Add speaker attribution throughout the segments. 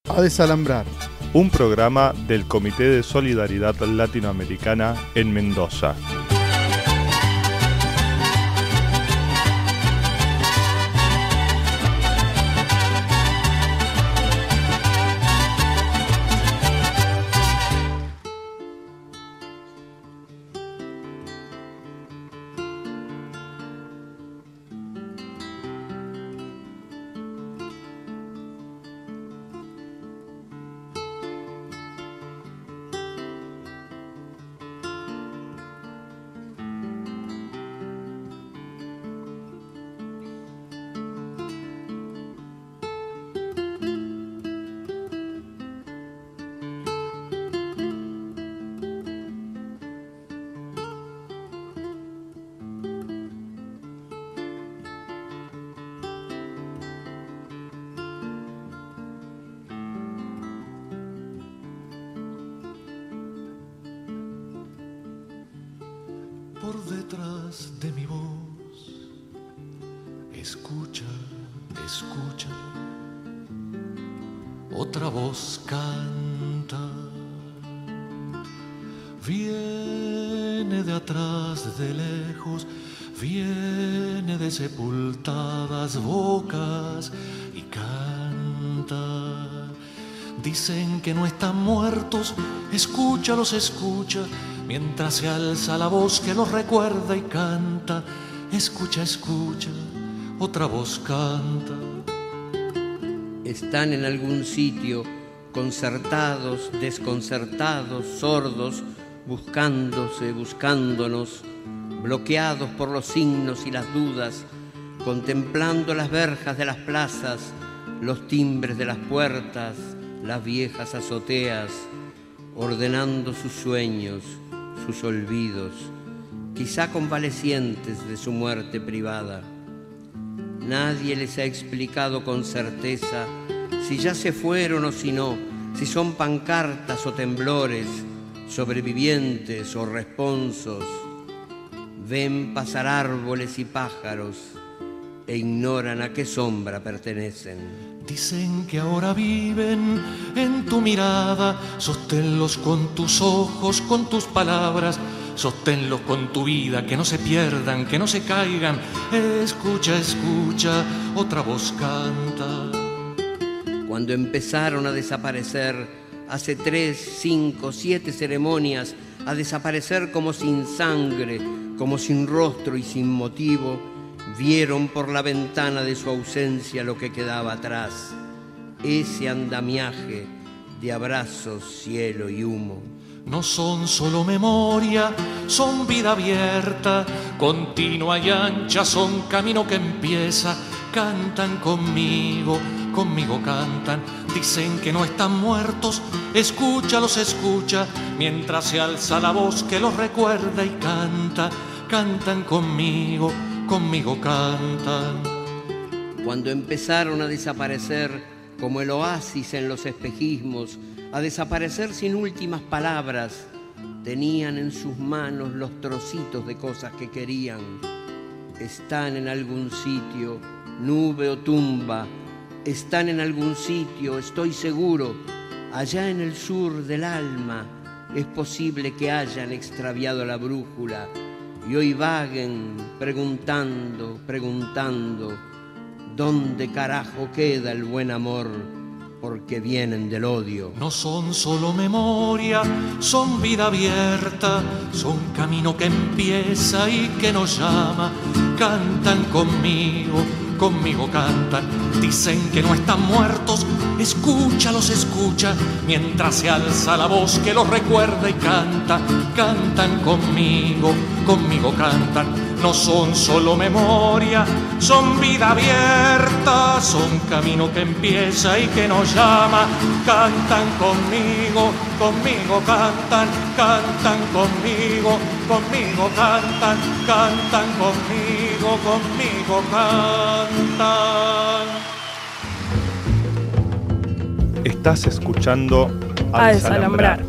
Speaker 1: A Desalambrar,
Speaker 2: un programa del Comité de Solidaridad Latinoamericana en Mendoza.
Speaker 3: Por detrás de mi voz, escucha, escucha, otra voz canta, viene de atrás, de lejos, viene de sepultadas bocas y canta. Dicen que no están muertos, escúchalos, escucha, mientras se alza la voz que los recuerda y canta. Escucha, escucha, otra voz canta.
Speaker 4: Están en algún sitio, concertados, desconcertados, sordos, buscándose, buscándonos, bloqueados por los signos y las dudas, contemplando las verjas de las plazas, los timbres de las puertas, las viejas azoteas, ordenando sus sueños, sus olvidos, quizá convalecientes de su muerte privada. Nadie les ha explicado con certeza si ya se fueron o si no, si son pancartas o temblores, sobrevivientes o responsos. Ven pasar árboles y pájaros e ignoran a qué sombra pertenecen.
Speaker 3: Dicen que ahora viven en tu mirada, sosténlos con tus ojos, con tus palabras, sosténlos con tu vida, que no se pierdan, que no se caigan. Escucha, escucha, otra voz canta.
Speaker 4: Cuando empezaron a desaparecer, hace 3, 5, 7 ceremonias, a desaparecer como sin sangre, como sin rostro y sin motivo, vieron por la ventana de su ausencia lo que quedaba atrás, ese andamiaje de abrazos, cielo y humo.
Speaker 3: No son solo memoria, son vida abierta, continua y ancha, son camino que empieza. Cantan conmigo, conmigo cantan, dicen que no están muertos, escúchalos, escucha, mientras se alza la voz que los recuerda y canta. Cantan conmigo, conmigo cantan.
Speaker 4: Cuando empezaron a desaparecer como el oasis en los espejismos, a desaparecer sin últimas palabras, tenían en sus manos los trocitos de cosas que querían. Están en algún sitio, nube o tumba, están en algún sitio, estoy seguro, allá en el sur del alma. Es posible que hayan extraviado la brújula y hoy vaguen preguntando, preguntando, ¿dónde carajo queda el buen amor? Porque vienen del odio.
Speaker 3: No son solo memoria, son vida abierta, son camino que empieza y que nos llama. Cantan conmigo, conmigo cantan, dicen que no están muertos, escúchalos, escucha, mientras se alza la voz que los recuerda y canta. Cantan conmigo, conmigo cantan, no son solo memoria, son vida abierta, son camino que empieza y que nos llama. Cantan conmigo, conmigo cantan, cantan conmigo, conmigo cantan, cantan conmigo, conmigo cantan.
Speaker 2: Estás escuchando A Desalambrar.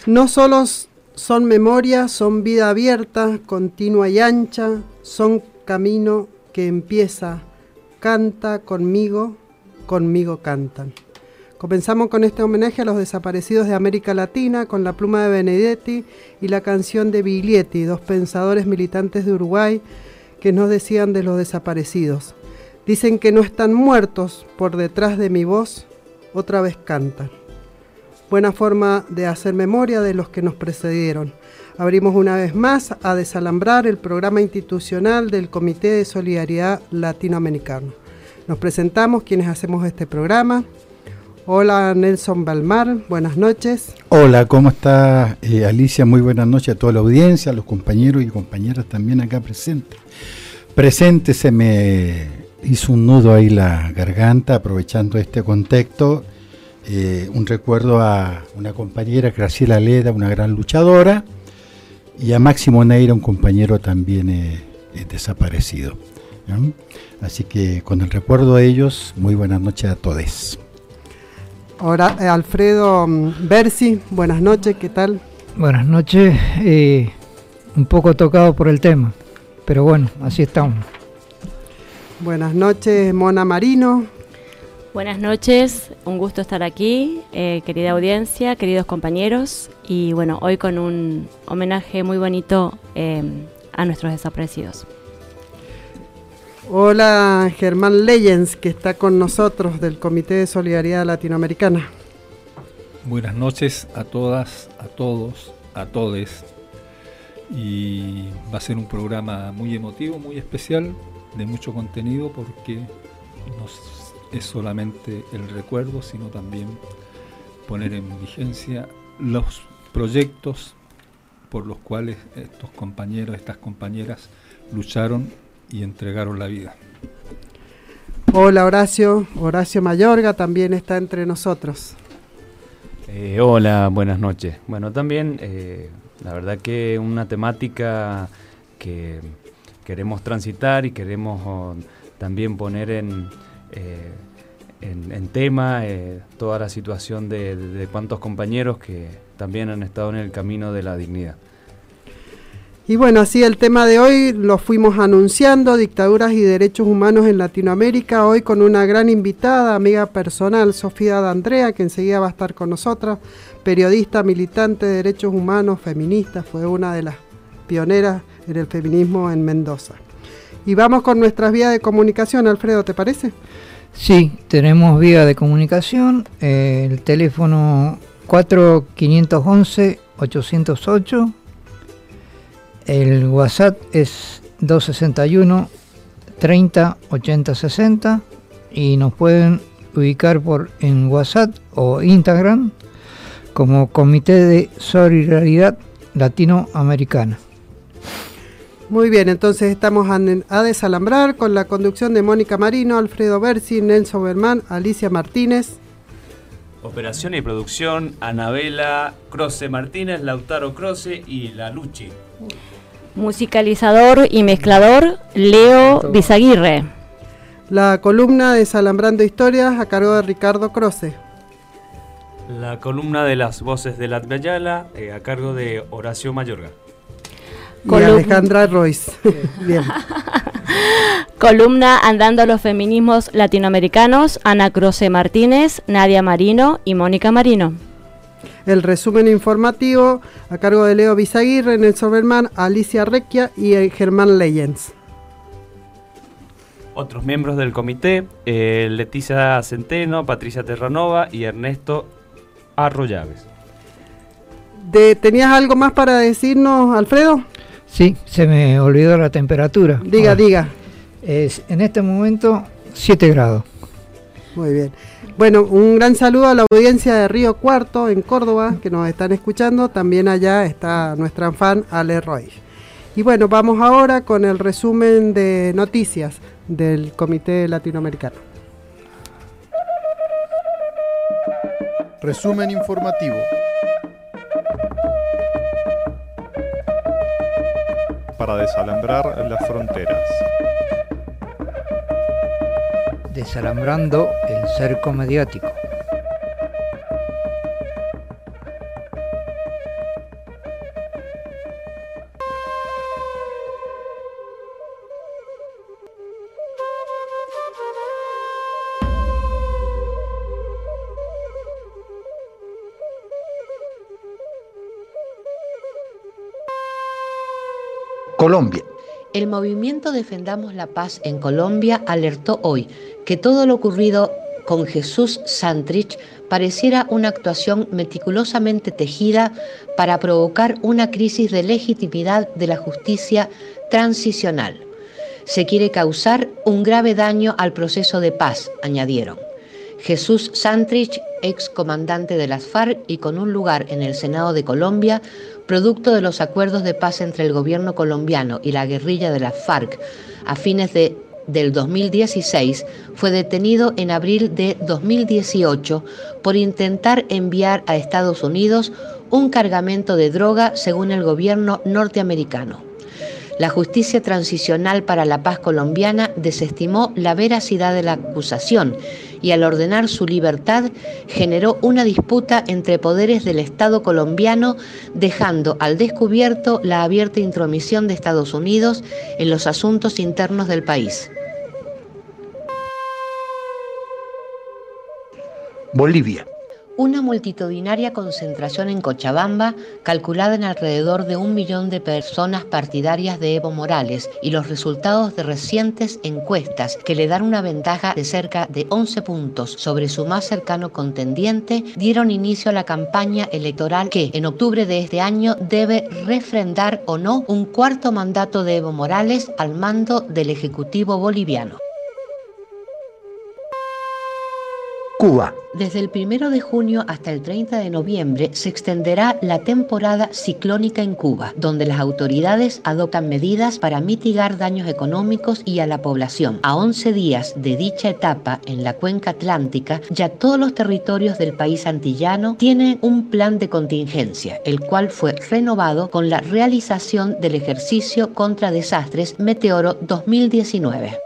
Speaker 1: No solo son memoria, son vida abierta, continua y ancha, son camino que empieza, canta conmigo, conmigo cantan. Comenzamos con este homenaje a los desaparecidos de América Latina, con la pluma de Benedetti y la canción de Biglietti, dos pensadores militantes de Uruguay que nos decían de los desaparecidos. Dicen que no están muertos, por detrás de mi voz, otra vez cantan. Buena forma de hacer memoria de los que nos precedieron. Abrimos una vez más a desalambrar el programa institucional del Comité de Solidaridad Latinoamericano. Nos presentamos quienes hacemos este programa. Hola Nelson Balmar, buenas noches.
Speaker 5: Hola, ¿cómo está Alicia? Muy buenas noches a toda la audiencia, a los compañeros y compañeras también acá presentes. Presente, se me hizo un nudo ahí la garganta, aprovechando este contexto. Un recuerdo a una compañera, Graciela Leda, una gran luchadora, y a Máximo Neira, un compañero también desaparecido. ¿No? Así que con el recuerdo de ellos, muy buenas noches a todos.
Speaker 1: Ahora Alfredo Bersi, buenas noches, ¿qué tal?
Speaker 6: Buenas noches, un poco tocado por el tema, pero bueno, así estamos. Buenas noches, Mona Marino.
Speaker 7: Buenas noches, un gusto estar aquí, querida audiencia, queridos compañeros, y bueno, hoy con un homenaje muy bonito a nuestros desaparecidos.
Speaker 1: Hola, Germán Leyens, que está con nosotros del Comité de Solidaridad Latinoamericana.
Speaker 8: Buenas noches a todas, a todos, a todes. Y va a ser un programa muy emotivo, muy especial, de mucho contenido, porque no es solamente el recuerdo, sino también poner en vigencia los proyectos por los cuales estos compañeros, estas compañeras lucharon y entregaron la vida.
Speaker 1: Hola Horacio Mayorga también está entre nosotros.
Speaker 9: Hola, buenas noches. Bueno, también la verdad que una temática que queremos transitar y queremos también poner en tema toda la situación de cuantos compañeros que también han estado en el camino de la dignidad.
Speaker 1: Y bueno, así el tema de hoy lo fuimos anunciando, dictaduras y derechos humanos en Latinoamérica, hoy con una gran invitada, amiga personal, Sofía D'Andrea, que enseguida va a estar con nosotros, periodista, militante de derechos humanos, feminista, fue una de las pioneras en el feminismo en Mendoza. Y vamos con nuestras vías de comunicación, Alfredo, ¿te parece?
Speaker 6: Sí, tenemos vía de comunicación, el teléfono 4511-808. El WhatsApp es 261 30 80 60 y nos pueden ubicar en WhatsApp o Instagram como Comité de Solidaridad Latinoamericana.
Speaker 1: Muy bien, entonces estamos a desalambrar con la conducción de Mónica Marino, Alfredo Bersi, Nelson Berman, Alicia Martínez.
Speaker 10: Operación y producción, Anabela Croce Martínez, Lautaro Croce y La Luchi.
Speaker 7: Musicalizador y mezclador, Leo Bizaguirre.
Speaker 1: La columna Desalambrando Historias a cargo de Ricardo Croce.
Speaker 10: La columna de las voces de Latviayala a cargo de Horacio Mayorga.
Speaker 1: Y Alejandra Royce. Bien.
Speaker 7: Columna Andando a los Feminismos Latinoamericanos, Ana Croce Martínez, Nadia Marino y Mónica Marino.
Speaker 1: El resumen informativo a cargo de Leo Bizaguirre, Nelson Berman, Alicia Recchia y Germán Leyens.
Speaker 10: Otros miembros del comité, Leticia Centeno, Patricia Terranova y Ernesto Arroyaves.
Speaker 1: ¿Tenías algo más para decirnos, Alfredo?
Speaker 6: Sí, se me olvidó la temperatura.
Speaker 1: Diga.
Speaker 6: En este momento 7 grados.
Speaker 1: Muy bien. Bueno, un gran saludo a la audiencia de Río Cuarto, en Córdoba, que nos están escuchando. También allá está nuestra fan Ale Roy. Y bueno, vamos ahora con el resumen de noticias del Comité Latinoamericano.
Speaker 2: Resumen informativo. Para desalambrar las fronteras.
Speaker 6: Desalambrando el cerco mediático.
Speaker 11: Colombia.
Speaker 12: El movimiento Defendamos la Paz en Colombia alertó hoy que todo lo ocurrido con Jesús Santrich pareciera una actuación meticulosamente tejida para provocar una crisis de legitimidad de la justicia transicional. Se quiere causar un grave daño al proceso de paz, añadieron. Jesús Santrich, ex comandante de las FARC y con un lugar en el Senado de Colombia, producto de los acuerdos de paz entre el gobierno colombiano y la guerrilla de las FARC a fines del 2016, fue detenido en abril de 2018 por intentar enviar a Estados Unidos un cargamento de droga según el gobierno norteamericano. La Justicia Transicional para la Paz colombiana desestimó la veracidad de la acusación y al ordenar su libertad generó una disputa entre poderes del Estado colombiano, dejando al descubierto la abierta intromisión de Estados Unidos en los asuntos internos del país.
Speaker 11: Bolivia.
Speaker 12: Una multitudinaria concentración en Cochabamba, calculada en alrededor de 1 millón de personas partidarias de Evo Morales, y los resultados de recientes encuestas que le dan una ventaja de cerca de 11 puntos sobre su más cercano contendiente, dieron inicio a la campaña electoral que, en octubre de este año, debe refrendar o no un cuarto mandato de Evo Morales al mando del Ejecutivo boliviano.
Speaker 11: Cuba.
Speaker 12: Desde el 1 de junio hasta el 30 de noviembre se extenderá la temporada ciclónica en Cuba, donde las autoridades adoptan medidas para mitigar daños económicos y a la población. A 11 días de dicha etapa en la cuenca atlántica, ya todos los territorios del país antillano tienen un plan de contingencia, el cual fue renovado con la realización del ejercicio contra desastres Meteoro 2019.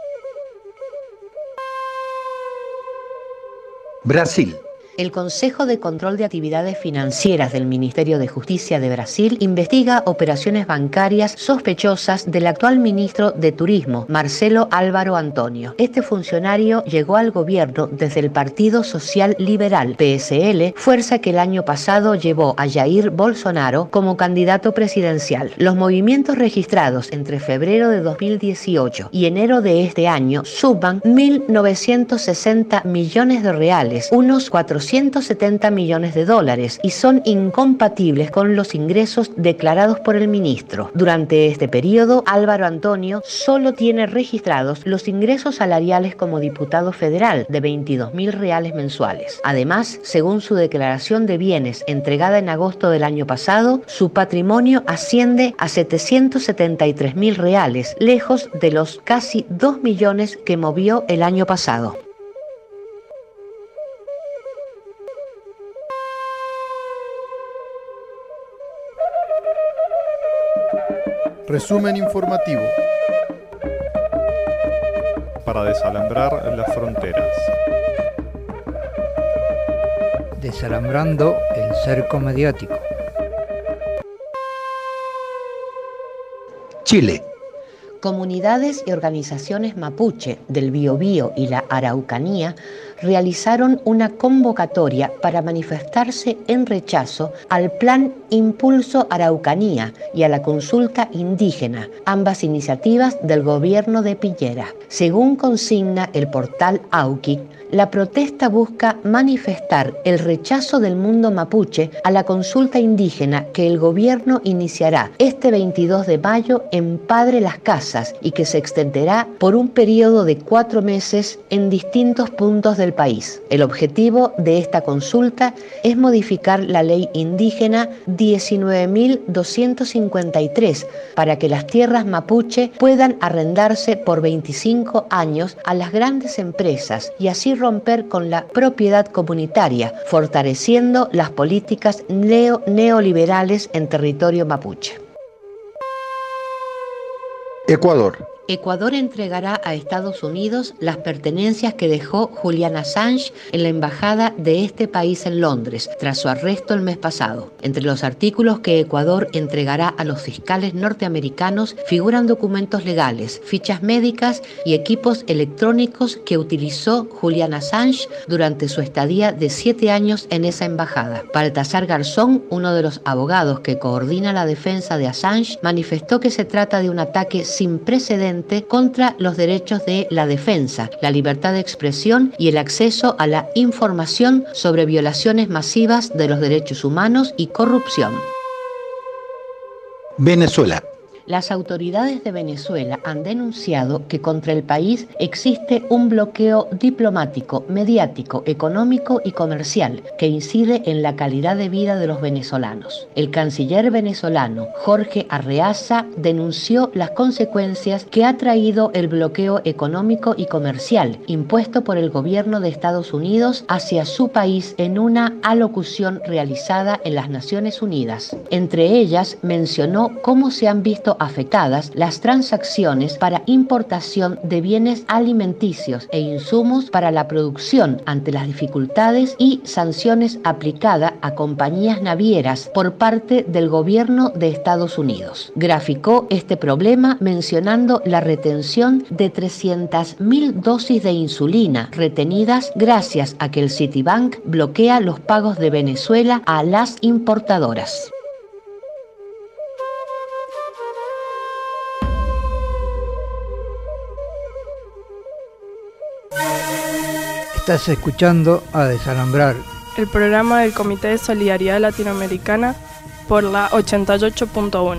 Speaker 11: Brasil.
Speaker 12: El Consejo de Control de Actividades Financieras del Ministerio de Justicia de Brasil investiga operaciones bancarias sospechosas del actual ministro de Turismo, Marcelo Álvaro Antonio. Este funcionario llegó al gobierno desde el Partido Social Liberal, PSL, fuerza que el año pasado llevó a Jair Bolsonaro como candidato presidencial. Los movimientos registrados entre febrero de 2018 y enero de este año suman 1.960 millones de reales, unos 470 millones de dólares, y son incompatibles con los ingresos declarados por el ministro. Durante este periodo, Álvaro Antonio solo tiene registrados los ingresos salariales como diputado federal de 22.000 reales mensuales. Además, según su declaración de bienes entregada en agosto del año pasado, su patrimonio asciende a 773.000 reales, lejos de los casi 2 millones que movió el año pasado.
Speaker 2: Resumen informativo. Para desalambrar las fronteras.
Speaker 6: Desalambrando el cerco mediático.
Speaker 11: Chile.
Speaker 12: Comunidades y organizaciones mapuche del Biobío y la Araucanía realizaron una convocatoria para manifestarse en rechazo al Plan Impulso Araucanía y a la consulta indígena, ambas iniciativas del gobierno de Piñera. Según consigna el portal Auki, la protesta busca manifestar el rechazo del mundo mapuche a la consulta indígena que el gobierno iniciará este 22 de mayo en Padre Las Casas y que se extenderá por un periodo de 4 meses en distintos puntos del país. El objetivo de esta consulta es modificar la ley indígena 19.253 para que las tierras mapuche puedan arrendarse por 25 años a las grandes empresas y así romper con la propiedad comunitaria, fortaleciendo las políticas neoliberales en territorio mapuche.
Speaker 11: Ecuador.
Speaker 12: Ecuador entregará a Estados Unidos las pertenencias que dejó Julian Assange en la embajada de este país en Londres, tras su arresto el mes pasado. Entre los artículos que Ecuador entregará a los fiscales norteamericanos figuran documentos legales, fichas médicas y equipos electrónicos que utilizó Julian Assange durante su estadía de 7 años en esa embajada. Baltasar Garzón, uno de los abogados que coordina la defensa de Assange, manifestó que se trata de un ataque sin precedentes contra los derechos de la defensa, la libertad de expresión y el acceso a la información sobre violaciones masivas de los derechos humanos y corrupción.
Speaker 11: Venezuela.
Speaker 12: Las autoridades de Venezuela han denunciado que contra el país existe un bloqueo diplomático, mediático, económico y comercial que incide en la calidad de vida de los venezolanos. El canciller venezolano Jorge Arreaza denunció las consecuencias que ha traído el bloqueo económico y comercial impuesto por el gobierno de Estados Unidos hacia su país en una alocución realizada en las Naciones Unidas. Entre ellas mencionó cómo se han visto afectadas las transacciones para importación de bienes alimenticios e insumos para la producción ante las dificultades y sanciones aplicadas a compañías navieras por parte del gobierno de Estados Unidos. Graficó este problema mencionando la retención de 300.000 dosis de insulina retenidas gracias a que el Citibank bloquea los pagos de Venezuela a las importadoras.
Speaker 6: Estás escuchando a Desalambrar,
Speaker 13: el programa del Comité de Solidaridad Latinoamericana por la 88.1.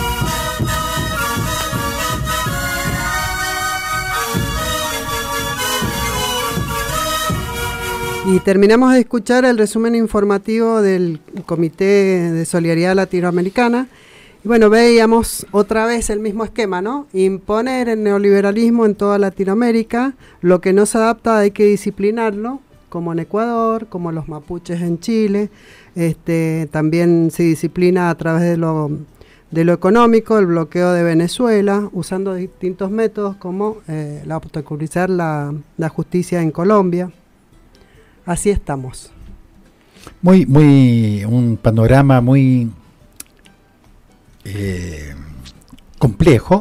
Speaker 1: Y terminamos de escuchar el resumen informativo del Comité de Solidaridad Latinoamericana. Y bueno, veíamos otra vez el mismo esquema, ¿no? Imponer el neoliberalismo en toda Latinoamérica, lo que no se adapta hay que disciplinarlo, como en Ecuador, como los mapuches en Chile. También se disciplina a través de lo económico, el bloqueo de Venezuela, usando distintos métodos como obstaculizar la justicia en Colombia. Así estamos.
Speaker 5: Un panorama muy complejo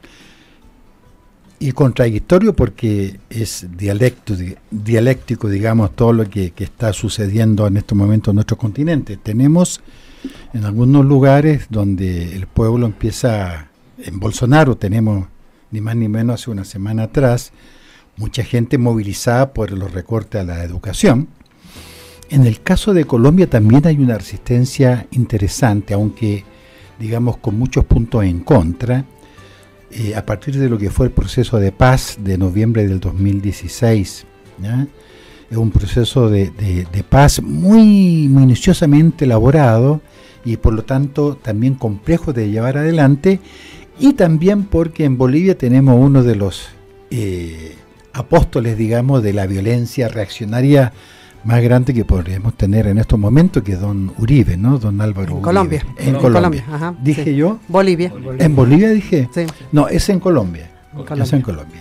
Speaker 5: y contradictorio, porque es dialéctico, digamos, todo lo que está sucediendo en estos momentos en nuestro continente. Tenemos en algunos lugares donde el pueblo empieza, en Bolsonaro tenemos ni más ni menos hace una semana atrás, mucha gente movilizada por los recortes a la educación. En el caso de Colombia también hay una resistencia interesante, aunque digamos con muchos puntos en contra, a partir de lo que fue el proceso de paz de noviembre del 2016. ¿ya? Es un proceso de paz muy minuciosamente elaborado y por lo tanto también complejo de llevar adelante, y también porque en Bolivia tenemos uno de los apóstoles, digamos, de la violencia reaccionaria más grande que podríamos tener en estos momentos, que es don Uribe, ¿no? Don Álvaro Uribe.
Speaker 1: Colombia.
Speaker 5: En Colombia.
Speaker 1: Ajá,
Speaker 5: ¿Dije
Speaker 1: sí.
Speaker 5: yo?
Speaker 1: Bolivia.
Speaker 5: ¿En Bolivia dije?
Speaker 1: Sí.
Speaker 5: No, es en Colombia. Es en Colombia.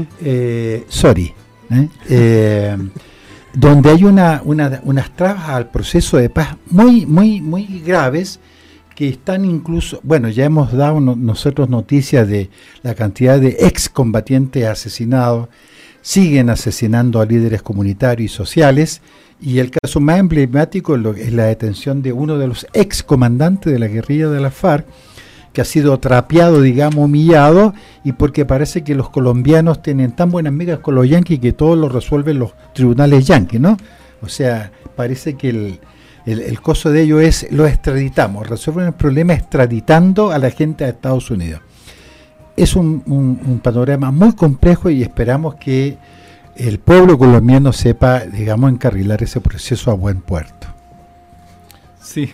Speaker 5: Donde hay unas trabas al proceso de paz muy graves, que están incluso, bueno, ya hemos dado nosotros noticias de la cantidad de excombatientes asesinados. Siguen asesinando a líderes comunitarios y sociales, y el caso más emblemático es la detención de uno de los excomandantes de la guerrilla de la FARC, que ha sido trapeado, digamos, humillado, y porque parece que los colombianos tienen tan buenas migas con los yanquis que todo lo resuelven los tribunales yanquis, ¿no? O sea, parece que el costo de ello es, lo extraditamos, resuelven el problema extraditando a la gente a Estados Unidos. Es un panorama muy complejo, y esperamos que el pueblo colombiano sepa, digamos, encarrilar ese proceso a buen puerto.
Speaker 8: Sí,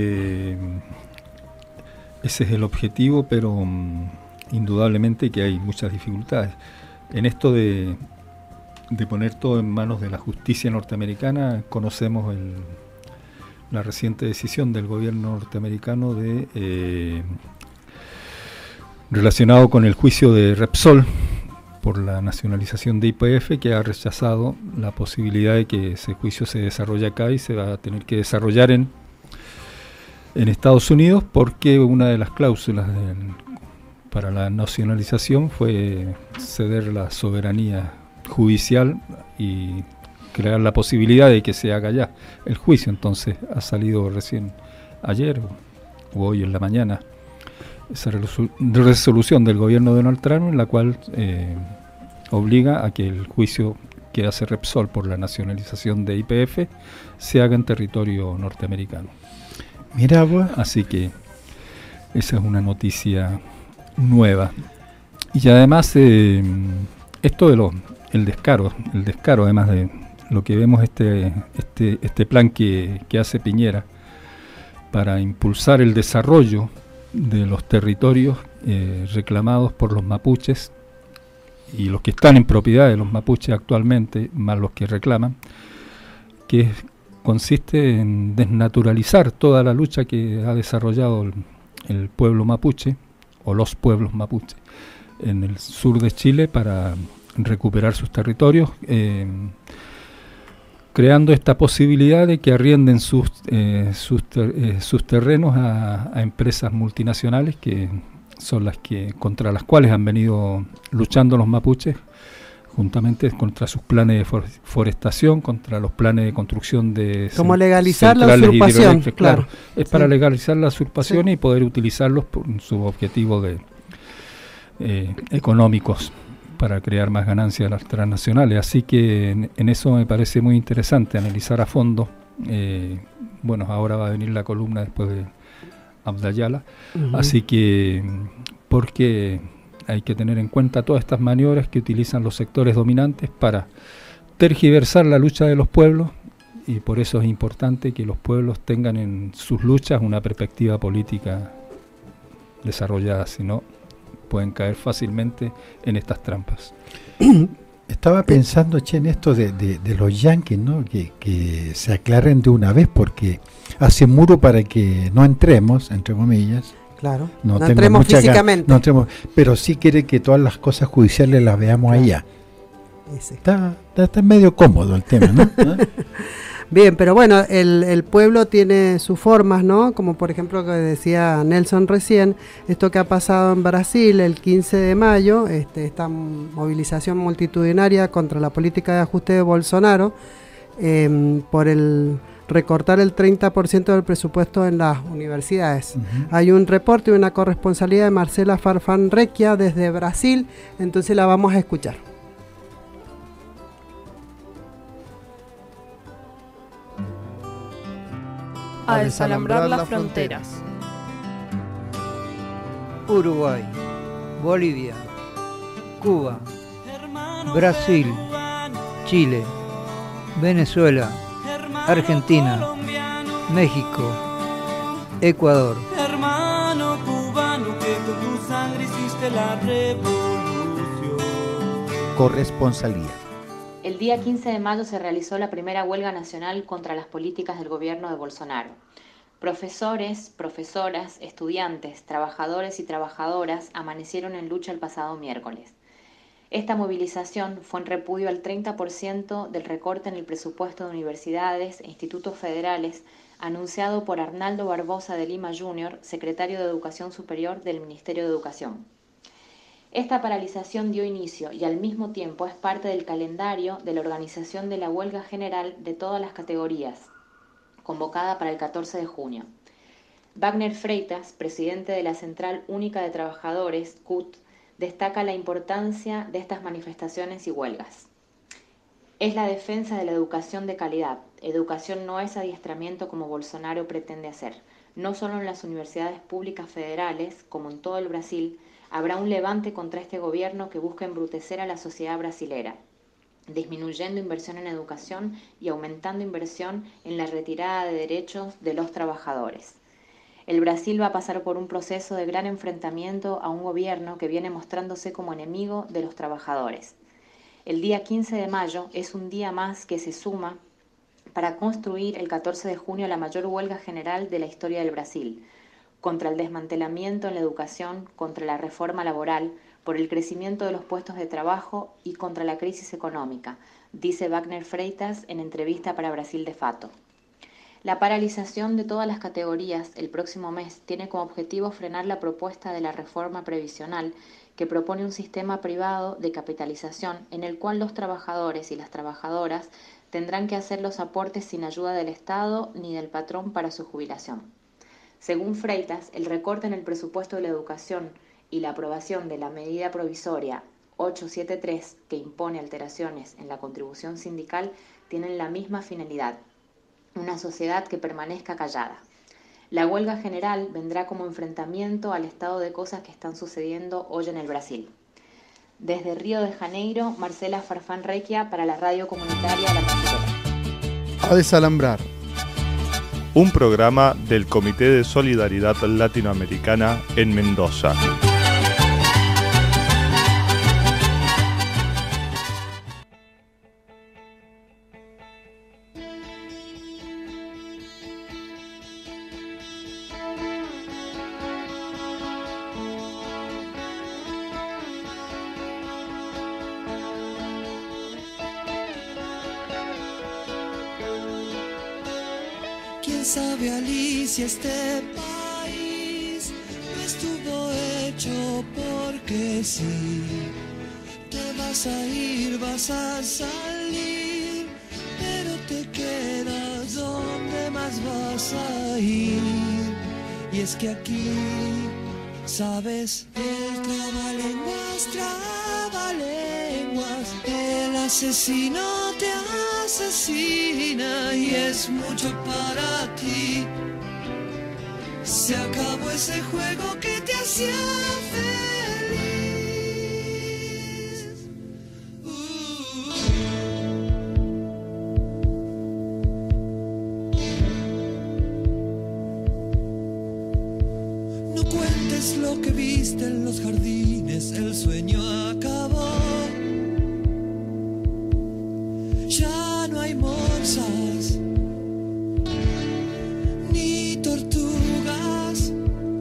Speaker 8: ese es el objetivo, pero indudablemente que hay muchas dificultades. En esto de poner todo en manos de la justicia norteamericana, conocemos la reciente decisión del gobierno norteamericano de relacionado con el juicio de Repsol por la nacionalización de YPF, que ha rechazado la posibilidad de que ese juicio se desarrolle acá y se va a tener que desarrollar en Estados Unidos, porque una de las cláusulas para la nacionalización fue ceder la soberanía judicial y crear la posibilidad de que se haga ya el juicio. Entonces ha salido recién ayer o hoy en la mañana esa resolución del gobierno de Donald Trump, en la cual obliga a que el juicio que hace Repsol por la nacionalización de YPF se haga en territorio norteamericano.
Speaker 5: Mira vos.
Speaker 8: Así que esa es una noticia nueva. Y además esto de el descaro además de lo que vemos, este plan que hace Piñera para impulsar el desarrollo de los territorios reclamados por los mapuches y los que están en propiedad de los mapuches actualmente, más los que reclaman, que consiste en desnaturalizar toda la lucha que ha desarrollado el pueblo mapuche o los pueblos mapuches en el sur de Chile para recuperar sus territorios, creando esta posibilidad de que arrienden sus terrenos a empresas multinacionales que son las que contra las cuales han venido luchando los mapuches, juntamente contra sus planes de forestación, contra los planes de construcción de
Speaker 1: como legalizar la usurpación,
Speaker 8: claro. Es para legalizar la usurpación y poder utilizarlos por su objetivo de económicos, para crear más ganancias a las transnacionales. Así que en eso me parece muy interesante analizar a fondo. Bueno, ahora va a venir la columna después de Abdayala, así que porque hay que tener en cuenta todas estas maniobras que utilizan los sectores dominantes para tergiversar la lucha de los pueblos, y por eso es importante que los pueblos tengan en sus luchas una perspectiva política desarrollada, si no pueden caer fácilmente en estas trampas.
Speaker 5: Estaba pensando, en esto de los yanquis, ¿no? Que se aclaren de una vez, porque hacen muro para que no entremos, entre comillas.
Speaker 1: Claro, no entremos físicamente.
Speaker 5: No entremos, pero sí quiere que todas las cosas judiciales las veamos allá. Está medio cómodo el tema, ¿no?
Speaker 1: Bien, pero bueno, el pueblo tiene sus formas, ¿no? Como por ejemplo que decía Nelson recién, esto que ha pasado en Brasil el 15 de mayo, esta movilización multitudinaria contra la política de ajuste de Bolsonaro, por el recortar el 30% del presupuesto en las universidades. Hay un reporte y una corresponsalía de Marcela Farfán Requia desde Brasil, entonces la vamos a escuchar.
Speaker 13: A desalambrar las fronteras.
Speaker 14: Uruguay, Bolivia, Cuba, Brasil, Chile, Venezuela, Argentina, México, Ecuador.
Speaker 15: Hermano cubano, que con tu sangre hiciste la revolución.
Speaker 11: Corresponsalía.
Speaker 16: El día 15 de mayo se realizó la primera huelga nacional contra las políticas del gobierno de Bolsonaro. Profesores, profesoras, estudiantes, trabajadores y trabajadoras amanecieron en lucha el pasado miércoles. Esta movilización fue en repudio al 30% del recorte en el presupuesto de universidades e institutos federales anunciado por Arnaldo Barbosa de Lima Jr., secretario de Educación Superior del Ministerio de Educación. Esta paralización dio inicio y al mismo tiempo es parte del calendario de la organización de la huelga general de todas las categorías, convocada para el 14 de junio. Wagner Freitas, presidente de la Central Única de Trabajadores, CUT, destaca la importancia de estas manifestaciones y huelgas. Es la defensa de la educación de calidad. Educación no es adiestramiento como Bolsonaro pretende hacer. No solo en las universidades públicas federales, como en todo el Brasil, habrá un levante contra este gobierno que busca embrutecer a la sociedad brasilera, disminuyendo inversión en educación y aumentando inversión en la retirada de derechos de los trabajadores. El Brasil va a pasar por un proceso de gran enfrentamiento a un gobierno que viene mostrándose como enemigo de los trabajadores. El día 15 de mayo es un día más que se suma para construir el 14 de junio la mayor huelga general de la historia del Brasil. contra el desmantelamiento en la educación, contra la reforma laboral, por el crecimiento de los puestos de trabajo y contra la crisis económica, dice Wagner Freitas en entrevista para Brasil de Fato. La paralización de todas las categorías el próximo mes tiene como objetivo frenar la propuesta de la reforma previsional que propone un sistema privado de capitalización en el cual los trabajadores y las trabajadoras tendrán que hacer los aportes sin ayuda del Estado ni del patrón para su jubilación. Según Freitas, el recorte en el presupuesto de la educación y la aprobación de la medida provisoria 873, que impone alteraciones en la contribución sindical, tienen la misma finalidad: una sociedad que permanezca callada. La huelga general vendrá como enfrentamiento al estado de cosas que están sucediendo hoy en el Brasil. Desde Río de Janeiro, Marcela Farfán Requia para la radio comunitaria La Capital.
Speaker 2: A desalambrar. Un programa del Comité de Solidaridad Latinoamericana en Mendoza.
Speaker 17: ¿Quién sabe, Alicia, este país no estuvo hecho porque sí? Te vas a ir, vas a salir, pero te quedas donde más vas a ir. Y es que aquí, ¿sabes? El trabalenguas, el asesino te asesina y es mucho para ti. Se acabó ese juego que te hacía feliz. No cuentes lo que viste en los jardines, el sueño acabó. Ya no hay morsas ni tortugas,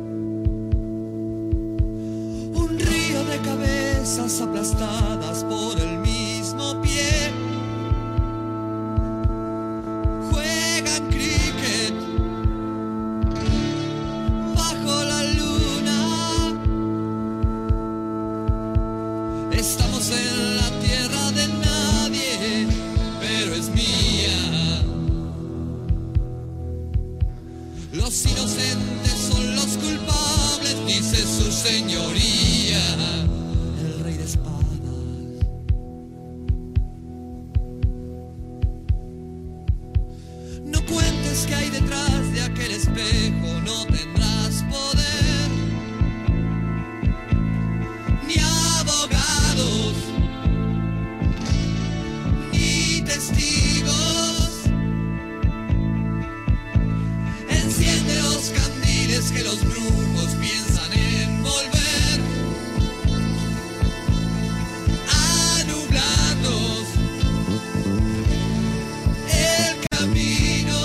Speaker 17: un río de cabezas aplastadas por el mismo pie. Juegan cricket bajo la luna. Estamos en la tierra de nadie, pero es mía. Los inocentes son los culpables, dice su señoría, el rey de espadas. No cuentes que hay detrás de aquel espejo, no tendrás poder, ni abogados, ni testigos. Enciende los candiles que los brujos piensan envolver, anublándonos el camino.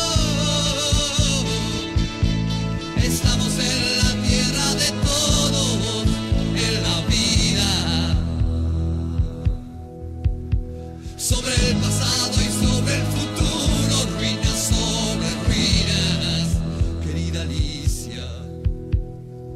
Speaker 17: Estamos en la tierra de todos, en la vida, sobre el pasado y sobre el futuro, ruinas sobre ruinas, querida Alicia.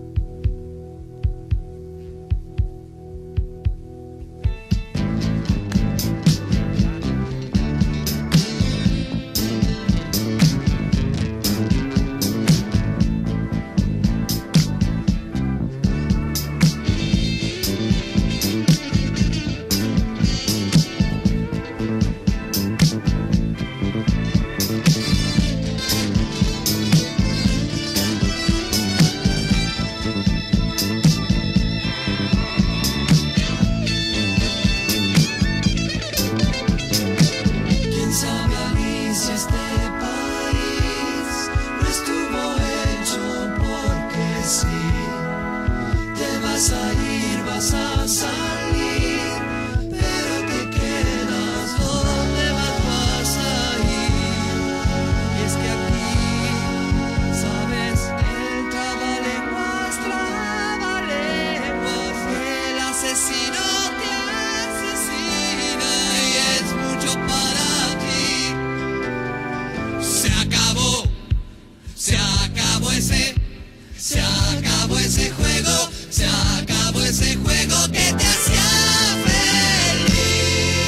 Speaker 17: ese juego, se acabó ese juego que te hacía feliz.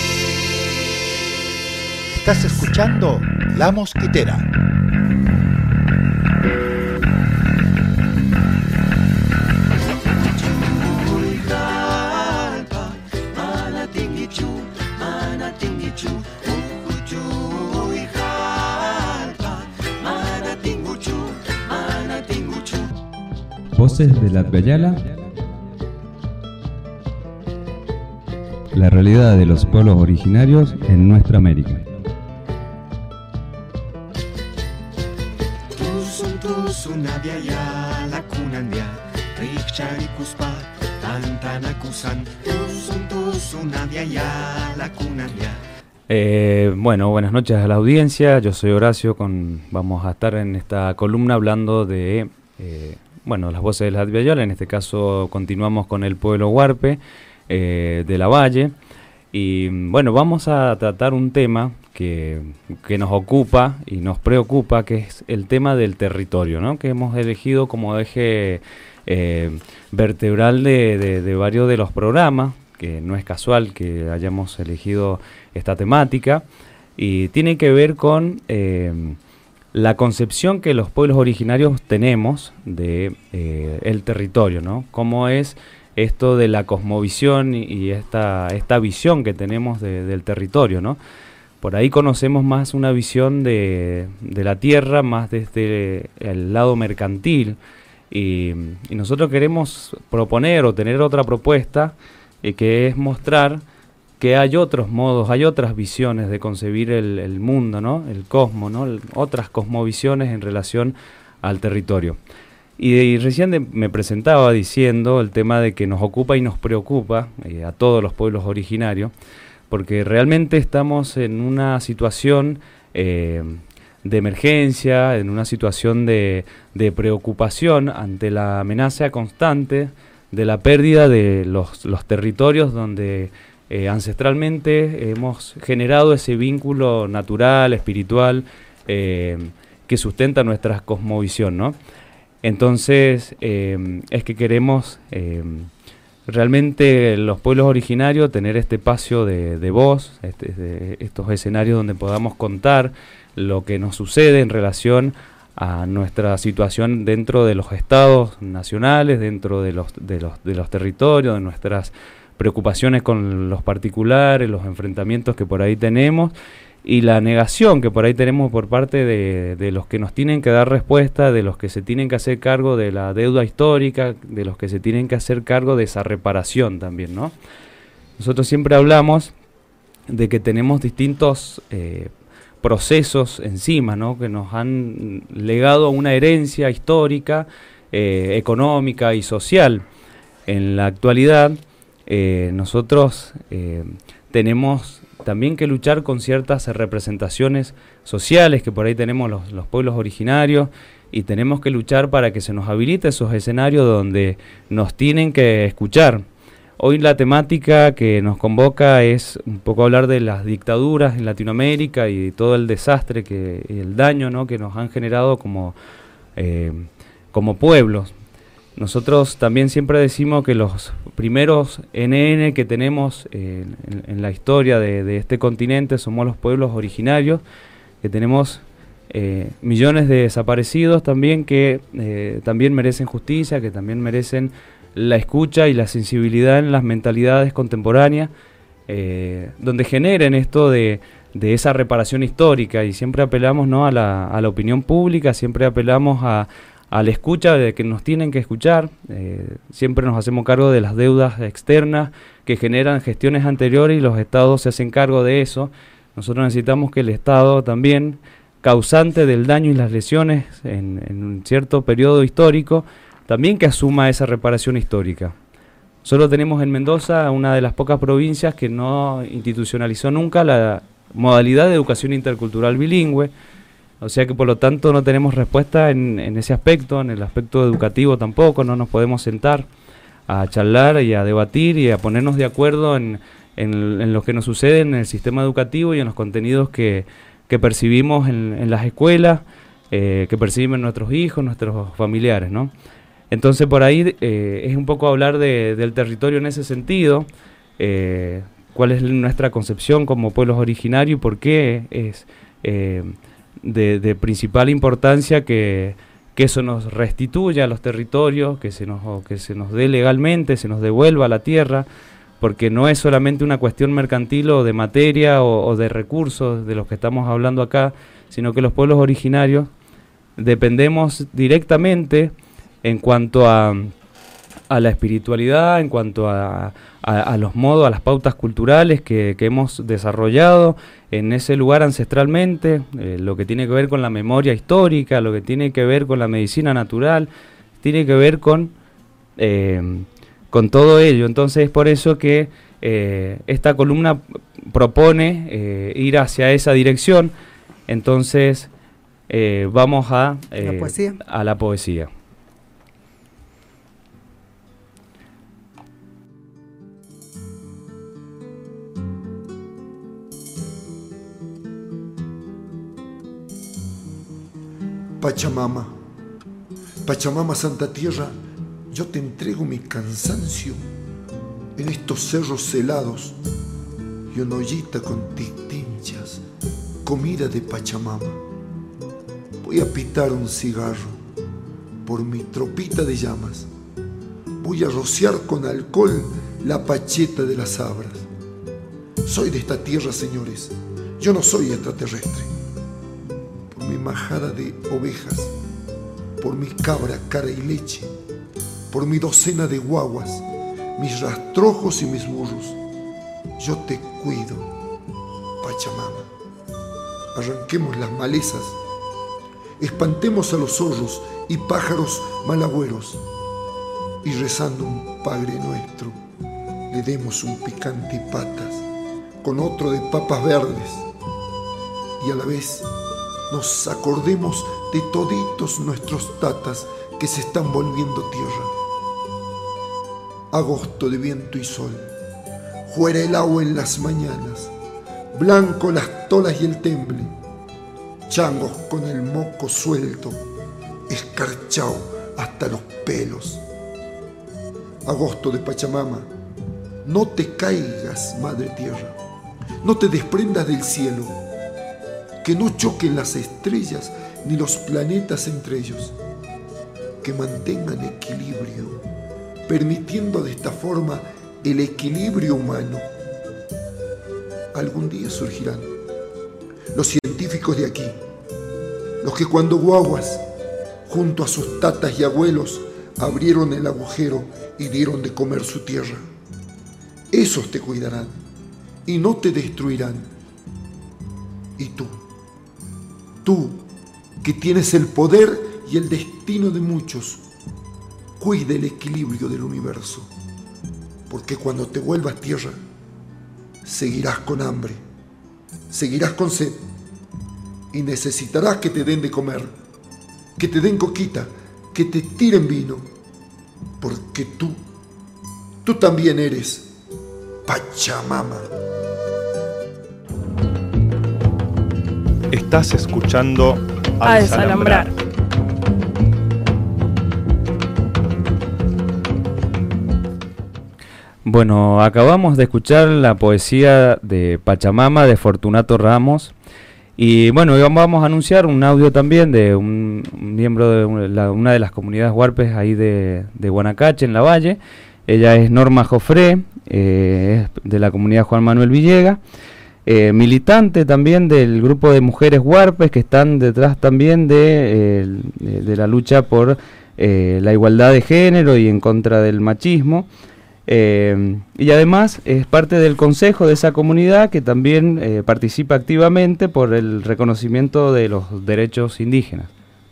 Speaker 11: Estás escuchando La Mosquitera.
Speaker 18: Voces de la Atbayala. La realidad de los pueblos originarios en nuestra América.
Speaker 9: Bueno, buenas noches a la audiencia. Yo soy Horacio. Vamos a estar en esta columna hablando de las voces de la Atbayala. En este caso continuamos con el pueblo huarpe de la Valle. Y bueno, vamos a tratar un tema que nos ocupa y nos preocupa, que es el tema del territorio, ¿no? Que hemos elegido como eje vertebral de varios de los programas, que no es casual que hayamos elegido esta temática, y tiene que ver con la concepción que los pueblos originarios tenemos de el territorio, ¿no? Cómo es esto de la cosmovisión y esta visión que tenemos del territorio, ¿no? Por ahí conocemos más una visión de la tierra, más desde el lado mercantil, y nosotros queremos proponer o tener otra propuesta, que es mostrar que hay otros modos, hay otras visiones de concebir el mundo, ¿no? El cosmos, ¿no? Otras cosmovisiones en relación al territorio. Y recién me presentaba diciendo el tema de que nos ocupa y nos preocupa a todos los pueblos originarios, porque realmente estamos en una situación de emergencia, en una situación de preocupación ante la amenaza constante de la pérdida de los territorios donde ancestralmente hemos generado ese vínculo natural, espiritual, que sustenta nuestra cosmovisión, ¿no? Entonces, es que queremos realmente los pueblos originarios tener este espacio de voz, estos escenarios donde podamos contar lo que nos sucede en relación a nuestra situación dentro de los estados nacionales, dentro de los territorios, de nuestras preocupaciones con los particulares, los enfrentamientos que por ahí tenemos y la negación que por ahí tenemos por parte de los que nos tienen que dar respuesta, de los que se tienen que hacer cargo de la deuda histórica, de los que se tienen que hacer cargo de esa reparación también, ¿no? Nosotros siempre hablamos de que tenemos distintos procesos encima, ¿no? Que nos han legado una herencia histórica, económica y social. En la actualidad, nosotros tenemos también que luchar con ciertas representaciones sociales que por ahí tenemos los pueblos originarios, y tenemos que luchar para que se nos habilite esos escenarios donde nos tienen que escuchar. Hoy la temática que nos convoca es un poco hablar de las dictaduras en Latinoamérica y todo el desastre y el daño, ¿no? Que nos han generado como pueblos. Nosotros también siempre decimos que los primeros NN que tenemos en la historia de este continente somos los pueblos originarios, que tenemos millones de desaparecidos también, que también merecen justicia, que también merecen la escucha y la sensibilidad en las mentalidades contemporáneas, donde generen esto de esa reparación histórica, y siempre apelamos, ¿no? a la opinión pública, siempre apelamos a la escucha, de que nos tienen que escuchar, siempre nos hacemos cargo de las deudas externas que generan gestiones anteriores y los estados se hacen cargo de eso. Nosotros necesitamos que el Estado también, causante del daño y las lesiones en un cierto periodo histórico, también que asuma esa reparación histórica. Solo tenemos en Mendoza una de las pocas provincias que no institucionalizó nunca la modalidad de educación intercultural bilingüe, o sea que por lo tanto no tenemos respuesta en ese aspecto, en el aspecto educativo tampoco. No nos podemos sentar a charlar y a debatir y a ponernos de acuerdo en lo que nos sucede en el sistema educativo y en los contenidos que percibimos en las escuelas, que perciben nuestros hijos, nuestros familiares, ¿no? Entonces por ahí es un poco hablar del territorio en ese sentido, cuál es nuestra concepción como pueblos originarios y por qué es de principal importancia que eso nos restituya a los territorios, que se nos dé legalmente, se nos devuelva la tierra, porque no es solamente una cuestión mercantil o de materia o de recursos de los que estamos hablando acá, sino que los pueblos originarios dependemos directamente en cuanto a la espiritualidad, en cuanto a los modos, a las pautas culturales que hemos desarrollado en ese lugar ancestralmente, lo que tiene que ver con la memoria histórica, lo que tiene que ver con la medicina natural, tiene que ver con todo ello. Entonces es por eso que esta columna propone ir hacia esa dirección. Entonces vamos a la poesía.
Speaker 19: Pachamama, Pachamama Santa Tierra, yo te entrego mi cansancio en estos cerros helados y una ollita con tinchas, comida de Pachamama. Voy a pitar un cigarro por mi tropita de llamas. Voy a rociar con alcohol la pacheta de las sabras. Soy de esta tierra, señores, yo no soy extraterrestre. Por mi majada de ovejas, por mi cabra, cara y leche, por mi docena de guaguas, mis rastrojos y mis burros, yo te cuido, Pachamama. Arranquemos las malezas, espantemos a los zorros y pájaros malagüeros, y rezando un Padre Nuestro, le demos un picante y patas con otro de papas verdes, y a la vez nos acordemos de toditos nuestros tatas que se están volviendo tierra. Agosto de viento y sol, fuera el agua en las mañanas, blanco las tolas y el temble, changos con el moco suelto, escarchao hasta los pelos. Agosto de Pachamama, no te caigas, madre tierra, no te desprendas del cielo, que no choquen las estrellas ni los planetas entre ellos, que mantengan equilibrio, permitiendo de esta forma el equilibrio humano. Algún día surgirán los científicos de aquí, los que cuando guaguas, junto a sus tatas y abuelos, abrieron el agujero y dieron de comer su tierra. Esos te cuidarán y no te destruirán. Y tú que tienes el poder y el destino de muchos, cuida el equilibrio del universo, porque cuando te vuelvas tierra, seguirás con hambre, seguirás con sed y necesitarás que te den de comer, que te den coquita, que te tiren vino, porque tú también eres Pachamama.
Speaker 2: Estás escuchando
Speaker 13: A Desalambrar.
Speaker 9: Bueno, acabamos de escuchar la poesía de Pachamama de Fortunato Ramos. Y bueno, hoy vamos a anunciar un audio también de un miembro de una de las comunidades huarpes ahí de Guanacache, en la Valle. Ella es Norma Jofré, es de la comunidad Juan Manuel Villegas. Militante también del grupo de mujeres huarpes que están detrás también de la lucha por la igualdad de género y en contra del machismo, y además es parte del consejo de esa comunidad que también participa activamente por el reconocimiento de los derechos indígenas.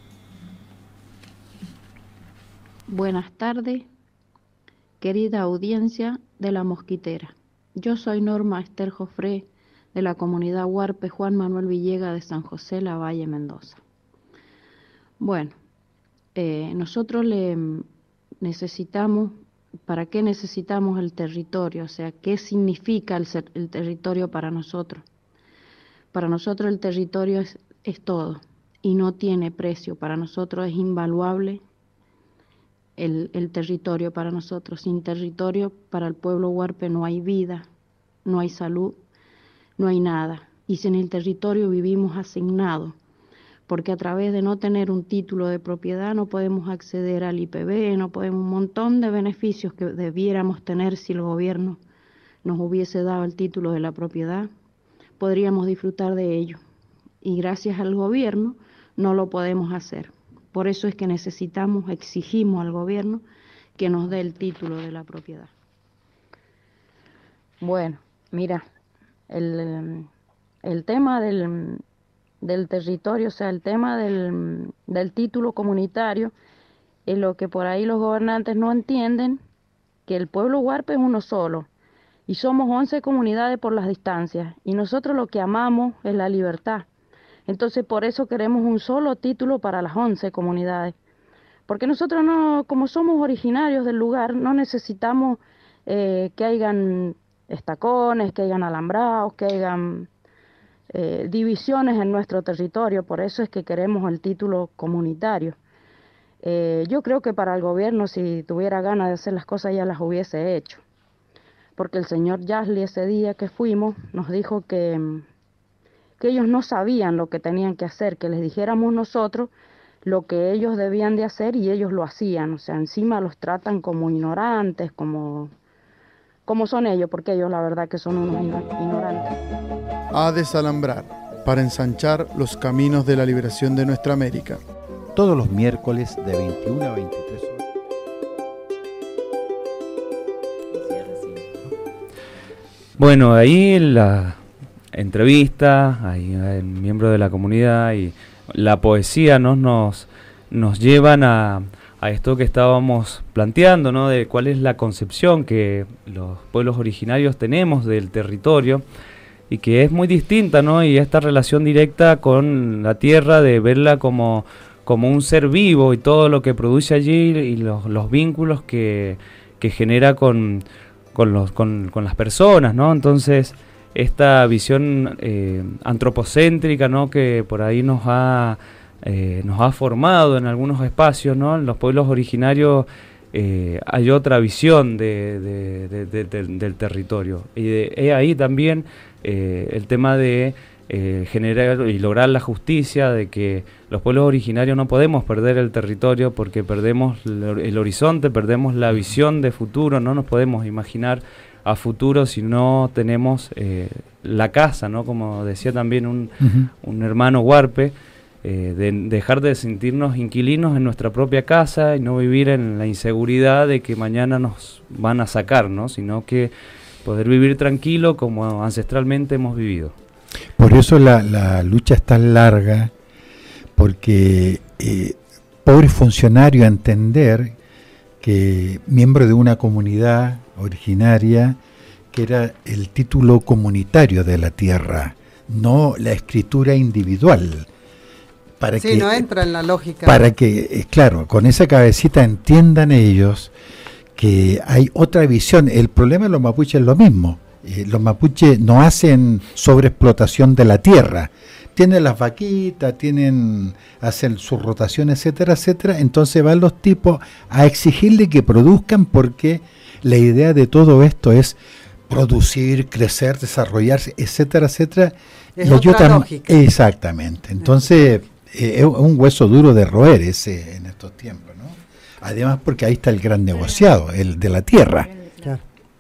Speaker 20: Buenas tardes, querida audiencia de La Mosquitera. Yo soy Norma Esther Jofré, de la comunidad huarpe Juan Manuel Villegas de San José, La Valle, Mendoza. Bueno, nosotros necesitamos, ¿para qué necesitamos el territorio? O sea, ¿qué significa el territorio para nosotros? Para nosotros el territorio es todo. y no tiene precio. Para nosotros es invaluable el territorio para nosotros. Sin territorio, para el pueblo huarpe no hay vida, no hay salud, no hay nada. Y sin el territorio vivimos asignados, porque a través de no tener un título de propiedad no podemos acceder al IPB, no podemos, un montón de beneficios que debiéramos tener si el gobierno nos hubiese dado el título de la propiedad, podríamos disfrutar de ello. Y gracias al gobierno no lo podemos hacer. Por eso es que necesitamos, exigimos al gobierno que nos dé el título de la propiedad. Bueno, mira, el tema del territorio, o sea, el tema del título comunitario, es lo que por ahí los gobernantes no entienden, que el pueblo huarpe es uno solo, y somos 11 comunidades por las distancias, y nosotros lo que amamos es la libertad. Entonces por eso queremos un solo título para las 11 comunidades, porque nosotros no, como somos originarios del lugar, no necesitamos que hayan estacones, que hayan alambrados, que hayan divisiones en nuestro territorio. Por eso es que queremos el título comunitario. Yo creo que para el gobierno, si tuviera ganas de hacer las cosas, ya las hubiese hecho, porque el señor Yasli ese día que fuimos nos dijo que ellos no sabían lo que tenían que hacer, que les dijéramos nosotros lo que ellos debían de hacer y ellos lo hacían. O sea, encima los tratan como ignorantes, como son ellos, porque ellos la verdad que son unos ignorantes.
Speaker 21: A desalambrar, para ensanchar los caminos de la liberación de nuestra América.
Speaker 11: Todos los miércoles de 21 a 23 horas.
Speaker 9: Bueno, ahí la entrevista, ahí el miembro de la comunidad y la poesía nos llevan a esto que estábamos planteando, ¿no? De cuál es la concepción que los pueblos originarios tenemos del territorio y que es muy distinta, ¿no? Y esta relación directa con la tierra, de verla como un ser vivo y todo lo que produce allí y los vínculos que genera con las personas, ¿no? Entonces esta visión antropocéntrica, ¿no? Que por ahí nos ha formado en algunos espacios, ¿no? En los pueblos originarios hay otra visión del territorio, y ahí también el tema de generar y lograr la justicia, de que los pueblos originarios no podemos perder el territorio porque perdemos el horizonte, perdemos la visión de futuro, no nos podemos imaginar a futuro si no tenemos la casa, ¿no? Como decía también un hermano huarpe, de dejar de sentirnos inquilinos en nuestra propia casa y no vivir en la inseguridad de que mañana nos van a sacar, ¿no? Sino que poder vivir tranquilo como ancestralmente hemos vivido.
Speaker 5: Por eso la lucha es tan larga, porque pobre funcionario a entender que miembro de una comunidad originaria, que era el título comunitario de la tierra, no la escritura individual. Para
Speaker 1: sí, que no entra en la lógica.
Speaker 5: Para que, claro, con esa cabecita entiendan ellos que hay otra visión. El problema de los mapuches es lo mismo. Los mapuches no hacen sobreexplotación de la tierra. Tienen las vaquitas, hacen su rotación, etcétera, etcétera. Entonces van los tipos a exigirle que produzcan, porque la idea de todo esto es producir, crecer, desarrollarse, etcétera, etcétera.
Speaker 1: Es otra lógica.
Speaker 5: Exactamente. Entonces es un hueso duro de roer ese en estos tiempos, ¿no? Además porque ahí está el gran negociado, el de la tierra.
Speaker 1: Claro.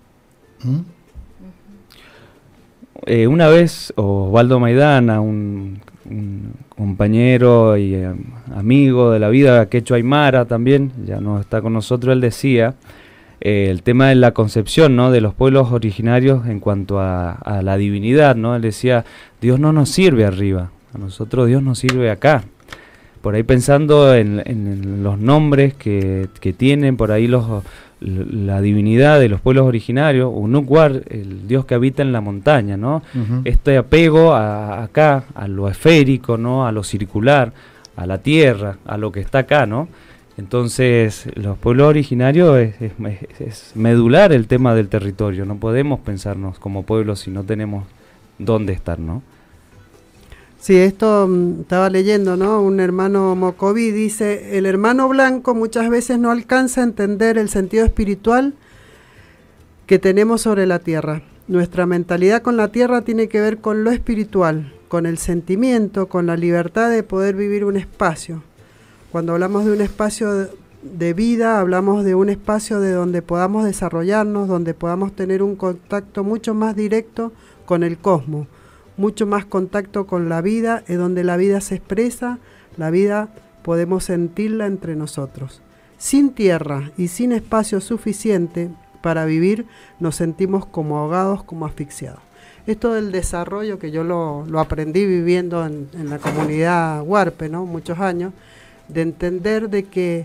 Speaker 9: Una vez Osvaldo Maidana, un compañero y amigo de la vida, quechua aymara también, ya no está con nosotros, él decía el tema de la concepción, ¿no? De los pueblos originarios en cuanto a la divinidad, ¿no? Él decía, Dios no nos sirve arriba, a nosotros Dios nos sirve acá. Por ahí pensando en los nombres que tienen por ahí la divinidad de los pueblos originarios, Unukwar, el Dios que habita en la montaña, ¿no? Este apego acá, a lo esférico, ¿no? A lo circular, a la tierra, a lo que está acá, ¿no? Entonces, los pueblos originarios es medular el tema del territorio. No podemos pensarnos como pueblos si no tenemos dónde estar, ¿no?
Speaker 1: Sí, esto estaba leyendo, ¿no? Un hermano mocoví dice, el hermano blanco muchas veces no alcanza a entender el sentido espiritual que tenemos sobre la tierra. Nuestra mentalidad con la tierra tiene que ver con lo espiritual, con el sentimiento, con la libertad de poder vivir un espacio. Cuando hablamos de un espacio de vida, hablamos de un espacio de donde podamos desarrollarnos, donde podamos tener un contacto mucho más directo con el cosmos, mucho más contacto con la vida, es donde la vida se expresa, la vida podemos sentirla entre nosotros. Sin tierra y sin espacio suficiente para vivir, nos sentimos como ahogados, como asfixiados. Esto del desarrollo, que yo lo aprendí viviendo en la comunidad huarpe, ¿no? Muchos años, de entender de que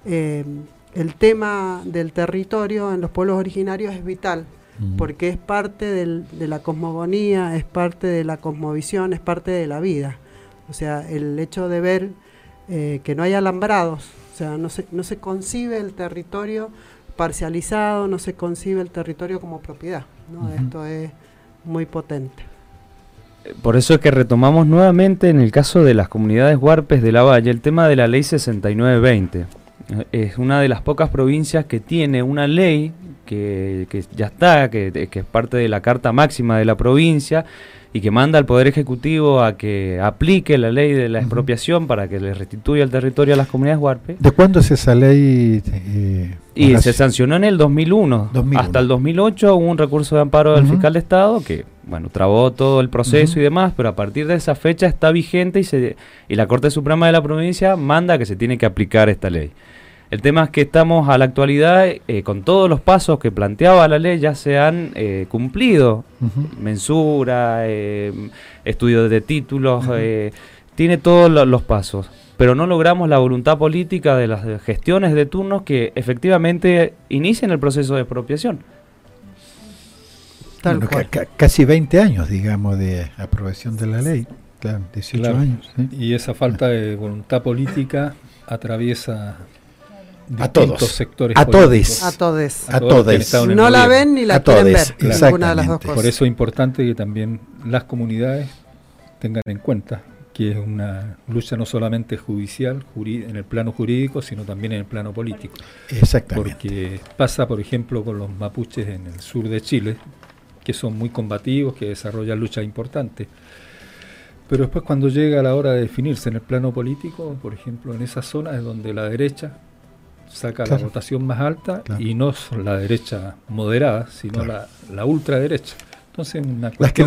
Speaker 1: el tema del territorio en los pueblos originarios es vital, porque es parte de la cosmogonía, es parte de la cosmovisión, es parte de la vida. O sea, el hecho de ver que no hay alambrados, o sea, no se concibe el territorio parcializado, no se concibe el territorio como propiedad, ¿no? Esto es muy potente.
Speaker 9: Por eso es que retomamos nuevamente en el caso de las comunidades huarpes de la Valle el tema de la ley 6920. Es una de las pocas provincias que tiene una ley que ya está, que es parte de la Carta Máxima de la provincia y que manda al Poder Ejecutivo a que aplique la ley de la expropiación para que le restituya el territorio a las comunidades huarpes.
Speaker 5: ¿De cuándo es esa ley?
Speaker 9: Y se sancionó en el 2001. Hasta el 2008 hubo un recurso de amparo del fiscal de Estado que, bueno, trabó todo el proceso y demás, pero a partir de esa fecha está vigente y la Corte Suprema de la provincia manda que se tiene que aplicar esta ley. El tema es que estamos a la actualidad con todos los pasos que planteaba la ley ya se han cumplido. Mensura, estudio de títulos, tiene todos los pasos. Pero no logramos la voluntad política de las gestiones de turnos que efectivamente inicien el proceso de expropiación.
Speaker 5: Bueno, casi 20 años, digamos, de aprobación de la ley. Claro, 18 años. ¿Sí?
Speaker 8: Y esa falta de voluntad política atraviesa
Speaker 5: a todos
Speaker 8: sectores
Speaker 1: a
Speaker 8: políticos.
Speaker 1: A todos. No la ven ni la quieren ver.
Speaker 8: Ninguna de las dos cosas. Por eso es importante que también las comunidades tengan en cuenta que es una lucha no solamente judicial, en el plano jurídico, sino también en el plano político.
Speaker 5: Exactamente.
Speaker 8: Porque pasa, por ejemplo, con los mapuches en el sur de Chile, que son muy combativos, que desarrollan luchas importantes. Pero después cuando llega la hora de definirse en el plano político, por ejemplo, en esa zona es donde la derecha saca la votación más alta y no la derecha moderada, sino la ultraderecha. Entonces, la que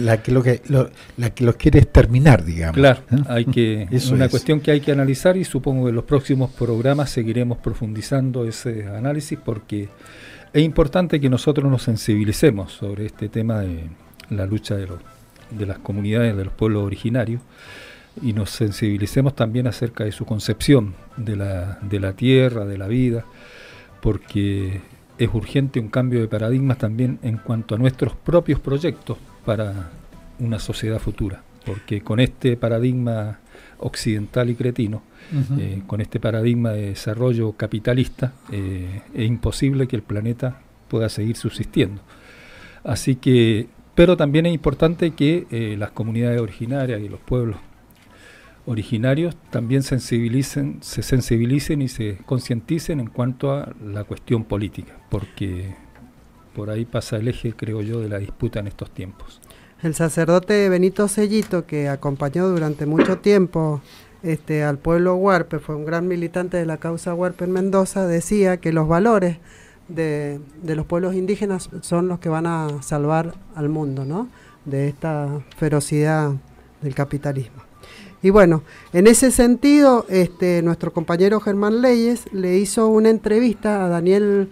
Speaker 8: los quiere exterminar, digamos. Claro, es una cuestión que hay que analizar y supongo que en los próximos programas seguiremos profundizando ese análisis porque es importante que nosotros nos sensibilicemos sobre este tema de la lucha de las comunidades, de los pueblos originarios, y nos sensibilicemos también acerca de su concepción de la tierra, de la vida, porque es urgente un cambio de paradigmas también en cuanto a nuestros propios proyectos para una sociedad futura, porque con este paradigma occidental y cretino, con este paradigma de desarrollo capitalista, es imposible que el planeta pueda seguir subsistiendo. Así que, pero también es importante que las comunidades originarias y los pueblos originarios también se sensibilicen y se concienticen en cuanto a la cuestión política, porque por ahí pasa el eje, creo yo, de la disputa en estos tiempos.
Speaker 1: El sacerdote Benito Sellito, que acompañó durante mucho tiempo al pueblo huarpe, fue un gran militante de la causa huarpe en Mendoza, decía que los valores de los pueblos indígenas son los que van a salvar al mundo, ¿no?, de esta ferocidad del capitalismo. Y bueno, en ese sentido, nuestro compañero Germán Leyes le hizo una entrevista a Daniel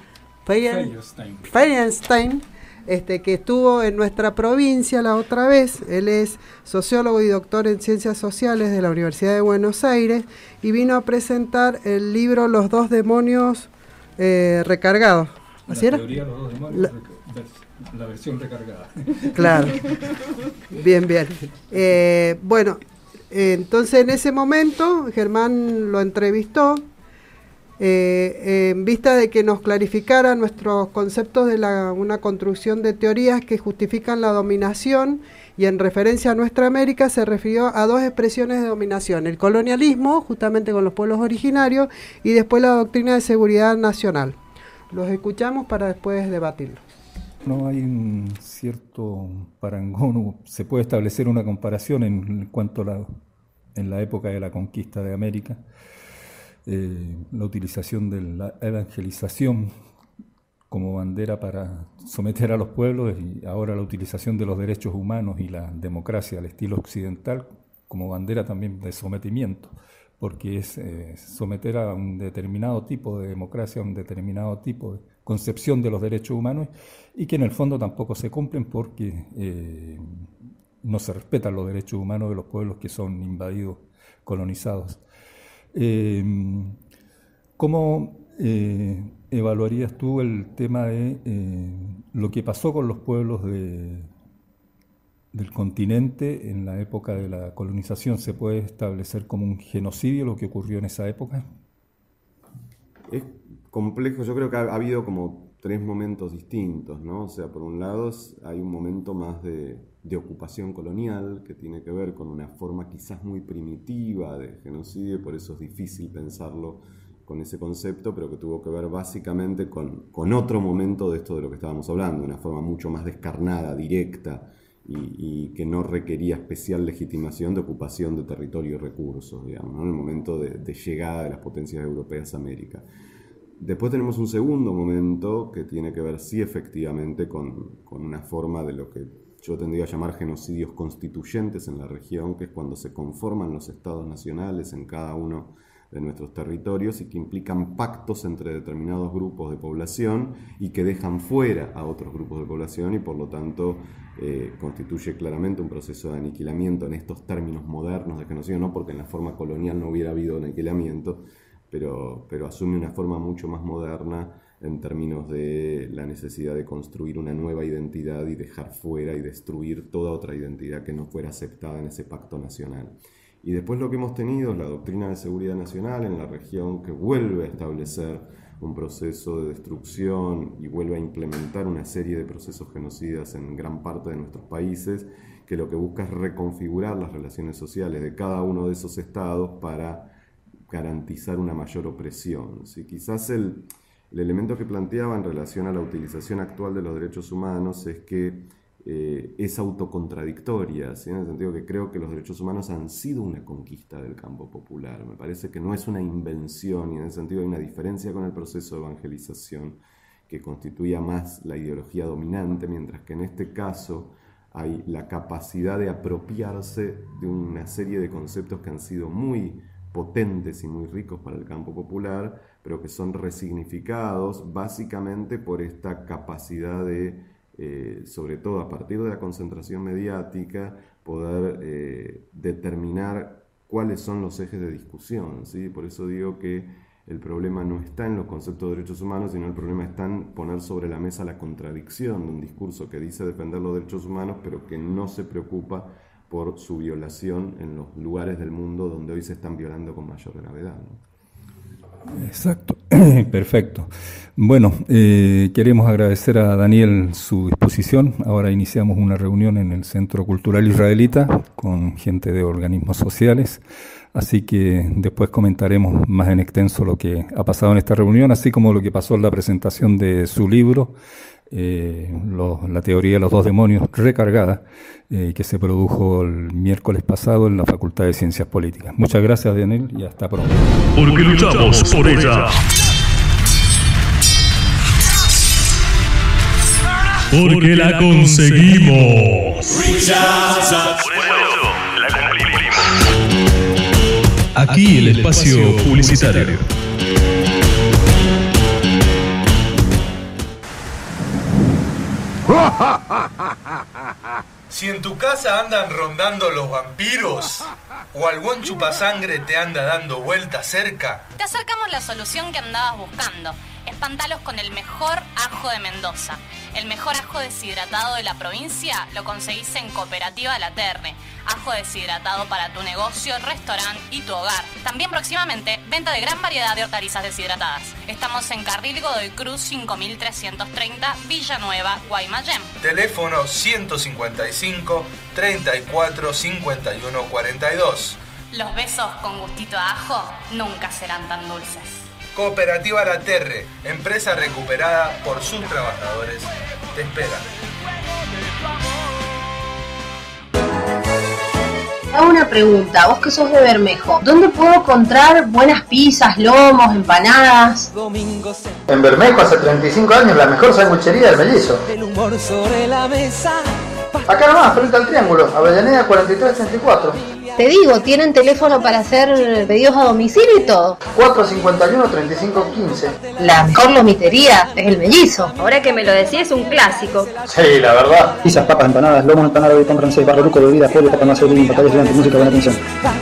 Speaker 1: Feinstein, que estuvo en nuestra provincia la otra vez. Él es sociólogo y doctor en Ciencias Sociales de la Universidad de Buenos Aires y vino a presentar el libro Los dos demonios recargados. ¿Así era?
Speaker 8: Teoría, los dos demonios, la versión recargada.
Speaker 1: Claro. Bien. Bueno, entonces en ese momento Germán lo entrevistó. En vista de que nos clarificara nuestros conceptos de una construcción de teorías que justifican la dominación, y en referencia a nuestra América se refirió a dos expresiones de dominación: el colonialismo, justamente con los pueblos originarios, y después la doctrina de seguridad nacional. Los escuchamos para después debatirlo.
Speaker 8: No hay un cierto parangón, se puede establecer una comparación en cuanto en la época de la conquista de América, la utilización de la evangelización como bandera para someter a los pueblos, y ahora la utilización de los derechos humanos y la democracia al estilo occidental como bandera también de sometimiento, porque es someter a un determinado tipo de democracia, a un determinado tipo de concepción de los derechos humanos, y que en el fondo tampoco se cumplen porque no se respetan los derechos humanos de los pueblos que son invadidos, colonizados. ¿Cómo evaluarías tú el tema de lo que pasó con los pueblos del continente en la época de la colonización? ¿Se puede establecer como un genocidio lo que ocurrió en esa época?
Speaker 4: Es complejo. Yo creo que ha habido como tres momentos distintos, ¿no? O sea, por un lado hay un momento más de ocupación colonial que tiene que ver con una forma quizás muy primitiva de genocidio, y por eso es difícil pensarlo con ese concepto, pero que tuvo que ver básicamente con otro momento de esto de lo que estábamos hablando, una forma mucho más descarnada, directa, y que no requería especial legitimación de ocupación de territorio y recursos, digamos, ¿no? En el momento de llegada de las potencias europeas a América. Después tenemos un segundo momento que tiene que ver, sí, efectivamente, con una forma de lo que yo tendría a llamar genocidios constituyentes en la región, que es cuando se conforman los estados nacionales en cada uno de nuestros territorios y que implican pactos entre determinados grupos de población y que dejan fuera a otros grupos de población, y por lo tanto constituye claramente un proceso de aniquilamiento en estos términos modernos de genocidio, no porque en la forma colonial no hubiera habido aniquilamiento, pero asume una forma mucho más moderna en términos de la necesidad de construir una nueva identidad y dejar fuera y destruir toda otra identidad que no fuera aceptada en ese pacto nacional. Y después lo que hemos tenido es la doctrina de seguridad nacional en la región, que vuelve a establecer un proceso de destrucción y vuelve a implementar una serie de procesos genocidas en gran parte de nuestros países, que lo que busca es reconfigurar las relaciones sociales de cada uno de esos estados para garantizar una mayor opresión. ¿Sí? Quizás el elemento que planteaba en relación a la utilización actual de los derechos humanos es que es autocontradictoria, ¿sí? En el sentido que creo que los derechos humanos han sido una conquista del campo popular. Me parece que no es una invención, y en ese sentido hay una diferencia con el proceso de evangelización que constituía más la ideología dominante, mientras que en este caso hay la capacidad de apropiarse de una serie de conceptos que han sido muy potentes y muy ricos para el campo popular, pero que son resignificados básicamente por esta capacidad de sobre todo a partir de la concentración mediática, poder determinar cuáles son los ejes de discusión, ¿sí? Por eso digo que el problema no está en los conceptos de derechos humanos, sino el problema está en poner sobre la mesa la contradicción de un discurso que dice defender los derechos humanos, pero que no se preocupa por su violación en los lugares del mundo donde hoy se están violando con mayor gravedad, ¿no?
Speaker 8: Exacto, perfecto. Bueno, queremos agradecer a Daniel su disposición. Ahora iniciamos una reunión en el Centro Cultural Israelita con gente de organismos sociales, así que después comentaremos más en extenso lo que ha pasado en esta reunión, así como lo que pasó en la presentación de su libro, la teoría de los dos demonios recargada, que se produjo el miércoles pasado en la Facultad de Ciencias Políticas. Muchas gracias, Daniel, y hasta pronto.
Speaker 2: Porque luchamos por ella. Porque la conseguimos. Aquí el espacio publicitario.
Speaker 22: Si en tu casa andan rondando los vampiros o algún chupasangre te anda dando vueltas cerca,
Speaker 23: te acercamos la solución que andabas buscando.
Speaker 3: Espantalos con el mejor ajo de Mendoza. El mejor ajo deshidratado de la provincia lo conseguís en Cooperativa La Terre. Ajo deshidratado para tu negocio, restaurante y tu hogar. También próximamente, venta de gran variedad de hortalizas deshidratadas. Estamos en Carril Godoy Cruz 5330, Villanueva, Guaymallén.
Speaker 22: Teléfono 155 34 51 42.
Speaker 3: Los besos con gustito a ajo nunca serán tan dulces.
Speaker 22: Cooperativa La Terre, empresa recuperada por sus trabajadores, te espera.
Speaker 7: Hago una pregunta, vos que sos de Bermejo, ¿dónde puedo encontrar buenas pizzas, lomos, empanadas?
Speaker 23: En Bermejo hace 35 años la mejor sanguchería del Mellizo.
Speaker 24: El humor sobre la mesa.
Speaker 23: Acá nomás, frente al Triángulo, Avellaneda 4334.
Speaker 7: Te digo, tienen teléfono para hacer pedidos a domicilio y todo.
Speaker 23: 451-3515.
Speaker 7: La mejor lomitería es el Mellizo. Ahora que me lo decís, es un clásico.
Speaker 23: Sí, la verdad.
Speaker 25: Pizzas, papas, empanadas, lomo, empanada, bacon francés, barro luco, bebida, pollo, papa, masa, vino, patatas, durante música, buena atención.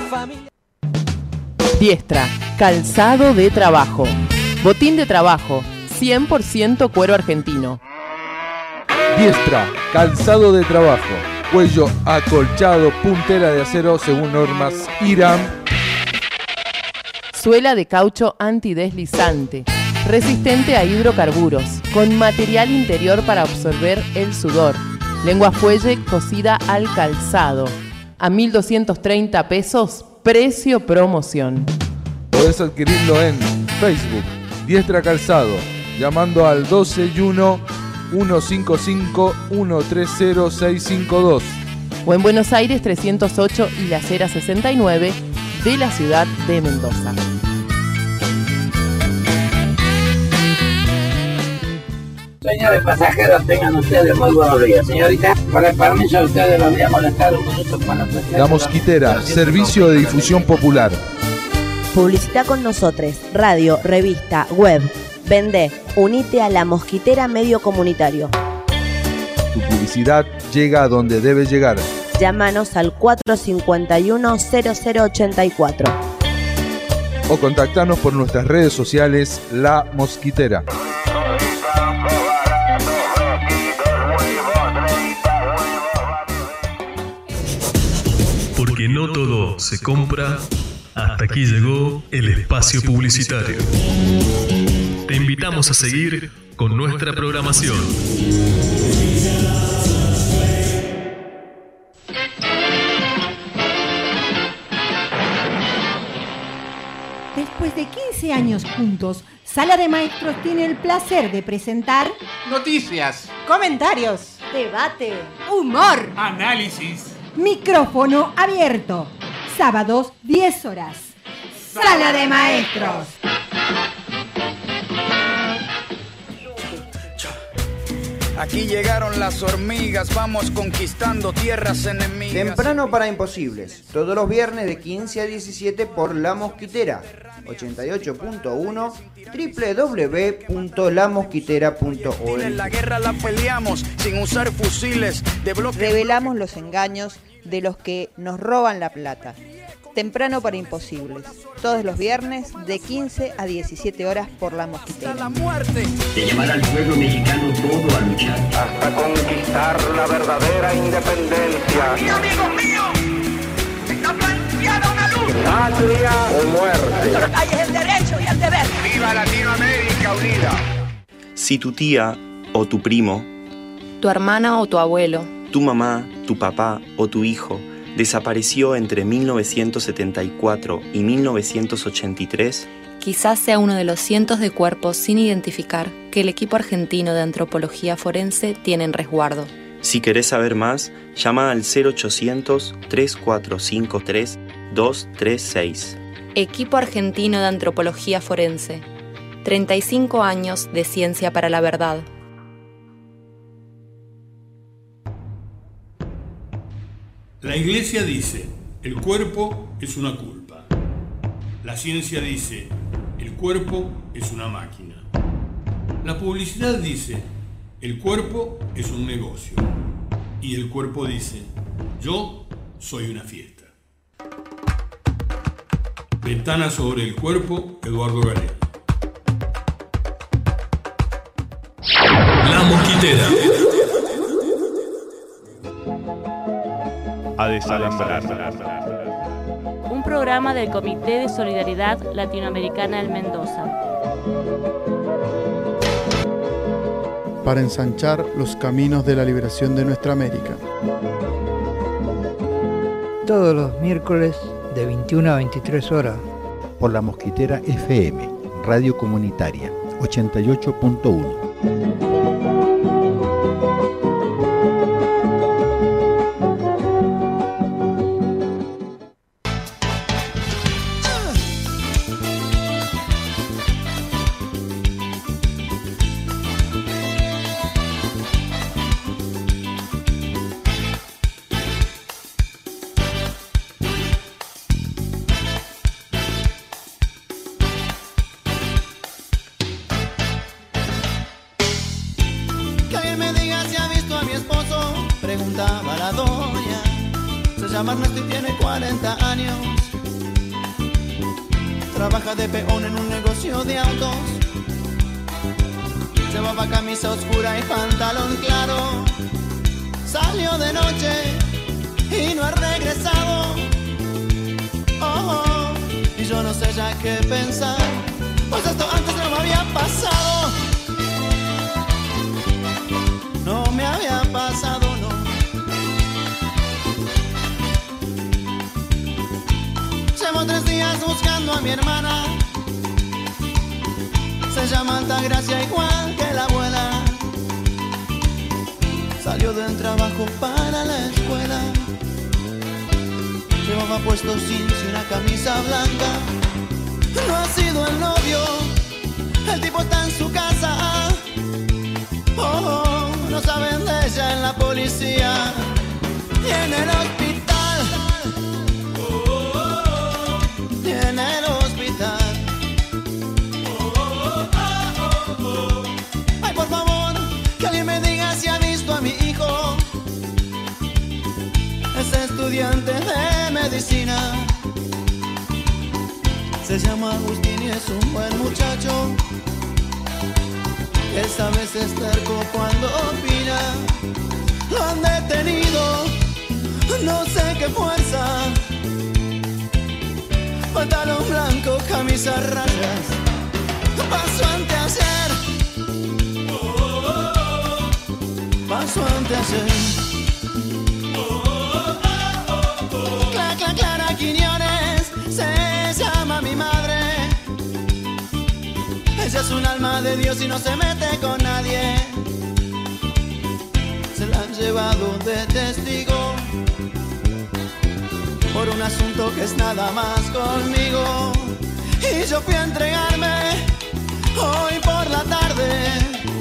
Speaker 26: Diestra, calzado de trabajo. Botín de trabajo, 100% cuero argentino.
Speaker 27: Diestra, calzado de trabajo. Cuello acolchado, puntera de acero según normas IRAM.
Speaker 26: Suela de caucho antideslizante, resistente a hidrocarburos, con material interior para absorber el sudor. Lengua fuelle cosida al calzado. A 1.230 pesos, precio promoción.
Speaker 27: Podés adquirirlo en Facebook, Diestra Calzado, llamando al 12-1-155-130-652.
Speaker 26: O en Buenos Aires 308 y La Cera 69 de la ciudad de Mendoza.
Speaker 28: Señores pasajeros, tengan ustedes muy buenos días. Señorita, con el permiso de ustedes los voy a molestar un minuto para
Speaker 27: La Mosquitera, servicio de difusión popular.
Speaker 29: Publicita con nosotros, radio, revista, web. Vende, unite a La Mosquitera Medio Comunitario.
Speaker 27: Tu publicidad llega a donde debe llegar.
Speaker 29: Llámanos al 451-0084.
Speaker 27: O contactanos por nuestras redes sociales La Mosquitera.
Speaker 30: Porque no todo se compra. Hasta aquí llegó el espacio publicitario. Te invitamos a seguir con nuestra programación.
Speaker 31: Después de 15 años juntos, Sala de Maestros tiene el placer de presentar
Speaker 32: noticias,
Speaker 31: comentarios, debate, humor,
Speaker 32: análisis,
Speaker 31: micrófono abierto. Sábados, 10 horas. Sala de Maestros.
Speaker 33: Aquí llegaron las hormigas, vamos conquistando tierras enemigas.
Speaker 34: Temprano para imposibles, todos los viernes de 15 a 17 por La Mosquitera, 88.1, www.lamosquitera.org.
Speaker 33: En la guerra la peleamos sin usar fusiles de bloque.
Speaker 35: Revelamos los engaños de los que nos roban la plata. Temprano para imposibles, todos los viernes de 15 a 17 horas por La Mosquitera.
Speaker 33: La muerte.
Speaker 32: De llamar al pueblo mexicano todo a luchar
Speaker 33: hasta conquistar la verdadera independencia.
Speaker 34: ¡Mi amigo mío! ¡Está planteada una luz!
Speaker 33: ¡Patria o muerte!
Speaker 34: La calle es el derecho y el deber.
Speaker 33: ¡Viva Latinoamérica unida!
Speaker 36: Si tu tía o tu primo,
Speaker 3: tu hermana o tu abuelo,
Speaker 36: tu mamá, tu papá o tu hijo desapareció entre 1974 y 1983,
Speaker 3: quizás sea uno de los cientos de cuerpos sin identificar que el equipo argentino de antropología forense tiene en resguardo.
Speaker 36: Si querés saber más, llama al 0800-3453-236.
Speaker 3: Equipo argentino de antropología forense. 35 años de ciencia para la verdad.
Speaker 22: La Iglesia dice, el cuerpo es una culpa. La ciencia dice, el cuerpo es una máquina. La publicidad dice, el cuerpo es un negocio. Y el cuerpo dice, yo soy una fiesta. Ventana sobre el cuerpo, Eduardo Galeano.
Speaker 30: La Mosquitera.
Speaker 2: A desalambrar.
Speaker 1: Un programa del Comité de Solidaridad Latinoamericana del Mendoza.
Speaker 5: Para ensanchar los caminos de la liberación de nuestra América.
Speaker 6: Todos los miércoles de 21 a 23 horas.
Speaker 9: Por La Mosquitera FM, radio comunitaria, 88.1.
Speaker 10: Clara Quiñones se llama mi madre. Ella es un alma de Dios y no se mete con nadie. Se la han llevado de testigo por un asunto que es nada más conmigo. Y yo fui a entregarme hoy por la tarde.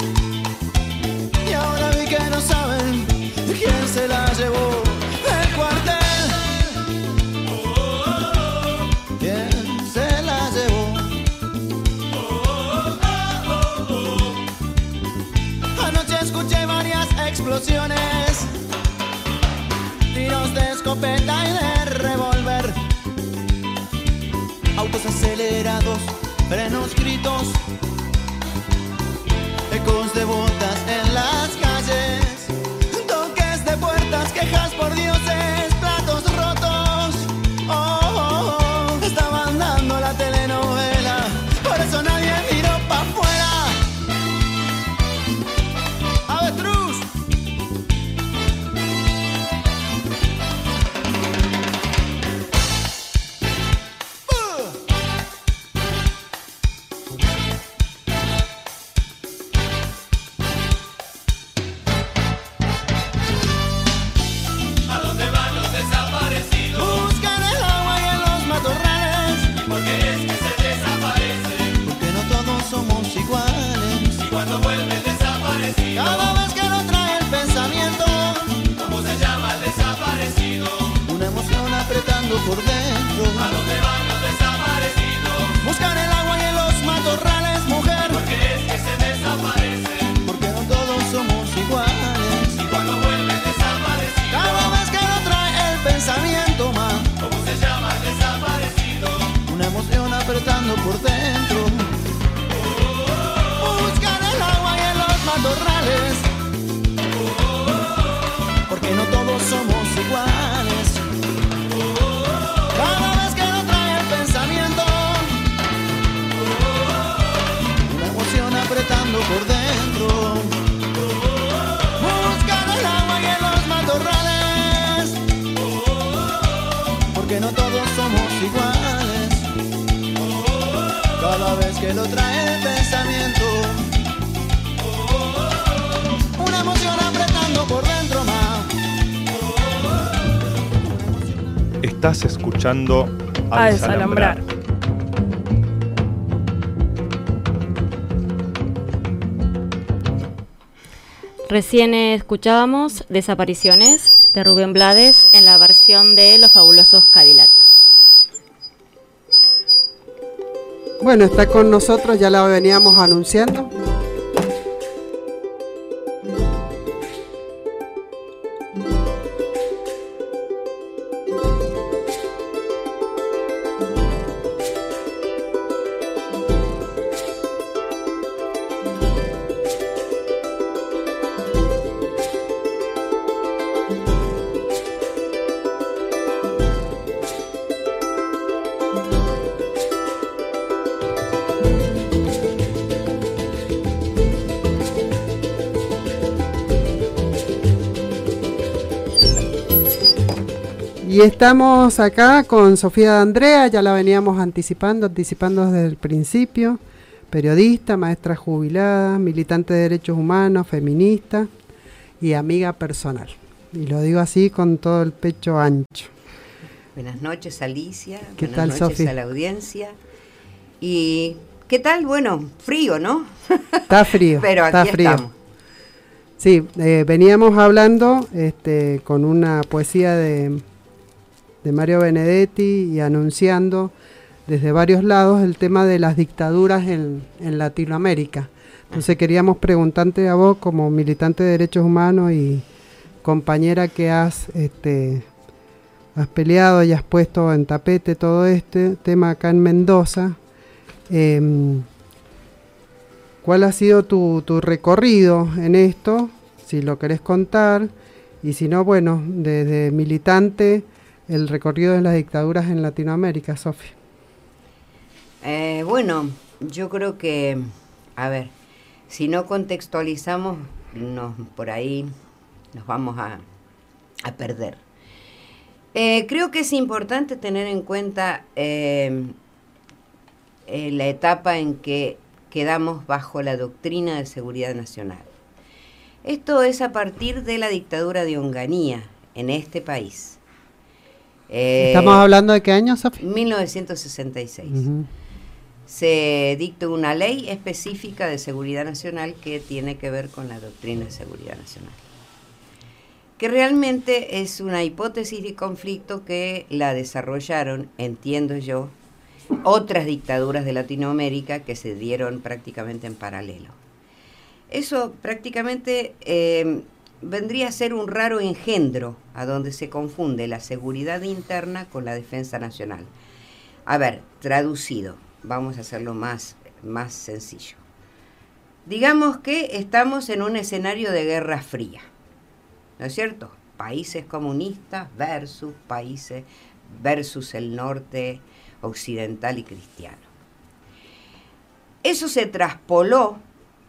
Speaker 10: Y ahora vi que no saben quién se la llevó del cuartel. ¿Quién se la llevó? Anoche escuché varias explosiones, tiros de escopeta y de revólver, autos acelerados, frenos, gritos, ecos de botas en las calles, toques de puertas, quejas por dioses, platos rotos. Oh, oh, oh, estaban dando la telenovela, por eso nadie miró pa' afuera. ¡Avestruz! apretando por dentro. Buscan el agua y en los matorrales, porque no todos somos iguales. Cada vez que lo trae el pensamiento, una emoción apretando por dentro más.
Speaker 2: Estás escuchando
Speaker 1: A Desalambrar. Recién escuchábamos Desapariciones de Rubén Blades en la versión de Los Fabulosos Cadillac.
Speaker 4: Bueno, está con nosotros, ya la veníamos anunciando. Y estamos acá con Sofía D'Andrea, ya la veníamos anticipando desde el principio, periodista, maestra jubilada, militante de derechos humanos, feminista y amiga personal. Y lo digo así con todo el pecho ancho.
Speaker 7: Buenas noches, Alicia.
Speaker 4: ¿Qué
Speaker 7: tal,
Speaker 4: Buenas noches,
Speaker 7: Sofía? A la audiencia. ¿Y qué tal? Bueno, frío, ¿no?
Speaker 4: Está frío.
Speaker 7: Pero aquí
Speaker 4: está frío.
Speaker 7: Estamos.
Speaker 4: Sí, veníamos hablando con una poesía de Mario Benedetti y anunciando desde varios lados el tema de las dictaduras en Latinoamérica. Entonces queríamos preguntarte a vos, como militante de derechos humanos y compañera que has peleado y has puesto en tapete todo este tema acá en Mendoza, ¿cuál ha sido tu recorrido en esto? Si lo querés contar, y si no, bueno, desde militante, el recorrido de las dictaduras en Latinoamérica, Sofía.
Speaker 7: Bueno, yo creo que, a ver, si no contextualizamos, por ahí nos vamos a perder. Creo que es importante tener en cuenta la etapa en que quedamos bajo la doctrina de seguridad nacional. Esto es a partir de la dictadura de Onganía en este país.
Speaker 4: ¿Estamos hablando de qué año, Sofía?
Speaker 7: 1966.
Speaker 4: Uh-huh.
Speaker 7: Se dictó una ley específica de seguridad nacional que tiene que ver con la doctrina de seguridad nacional, que realmente es una hipótesis de conflicto que la desarrollaron, entiendo yo, otras dictaduras de Latinoamérica que se dieron prácticamente en paralelo. Eso prácticamente vendría a ser un raro engendro a donde se confunde la seguridad interna con la defensa nacional. A ver, traducido, vamos a hacerlo más sencillo. Digamos que estamos en un escenario de Guerra Fría, ¿no es cierto? Países comunistas versus el norte occidental y cristiano. Eso se traspoló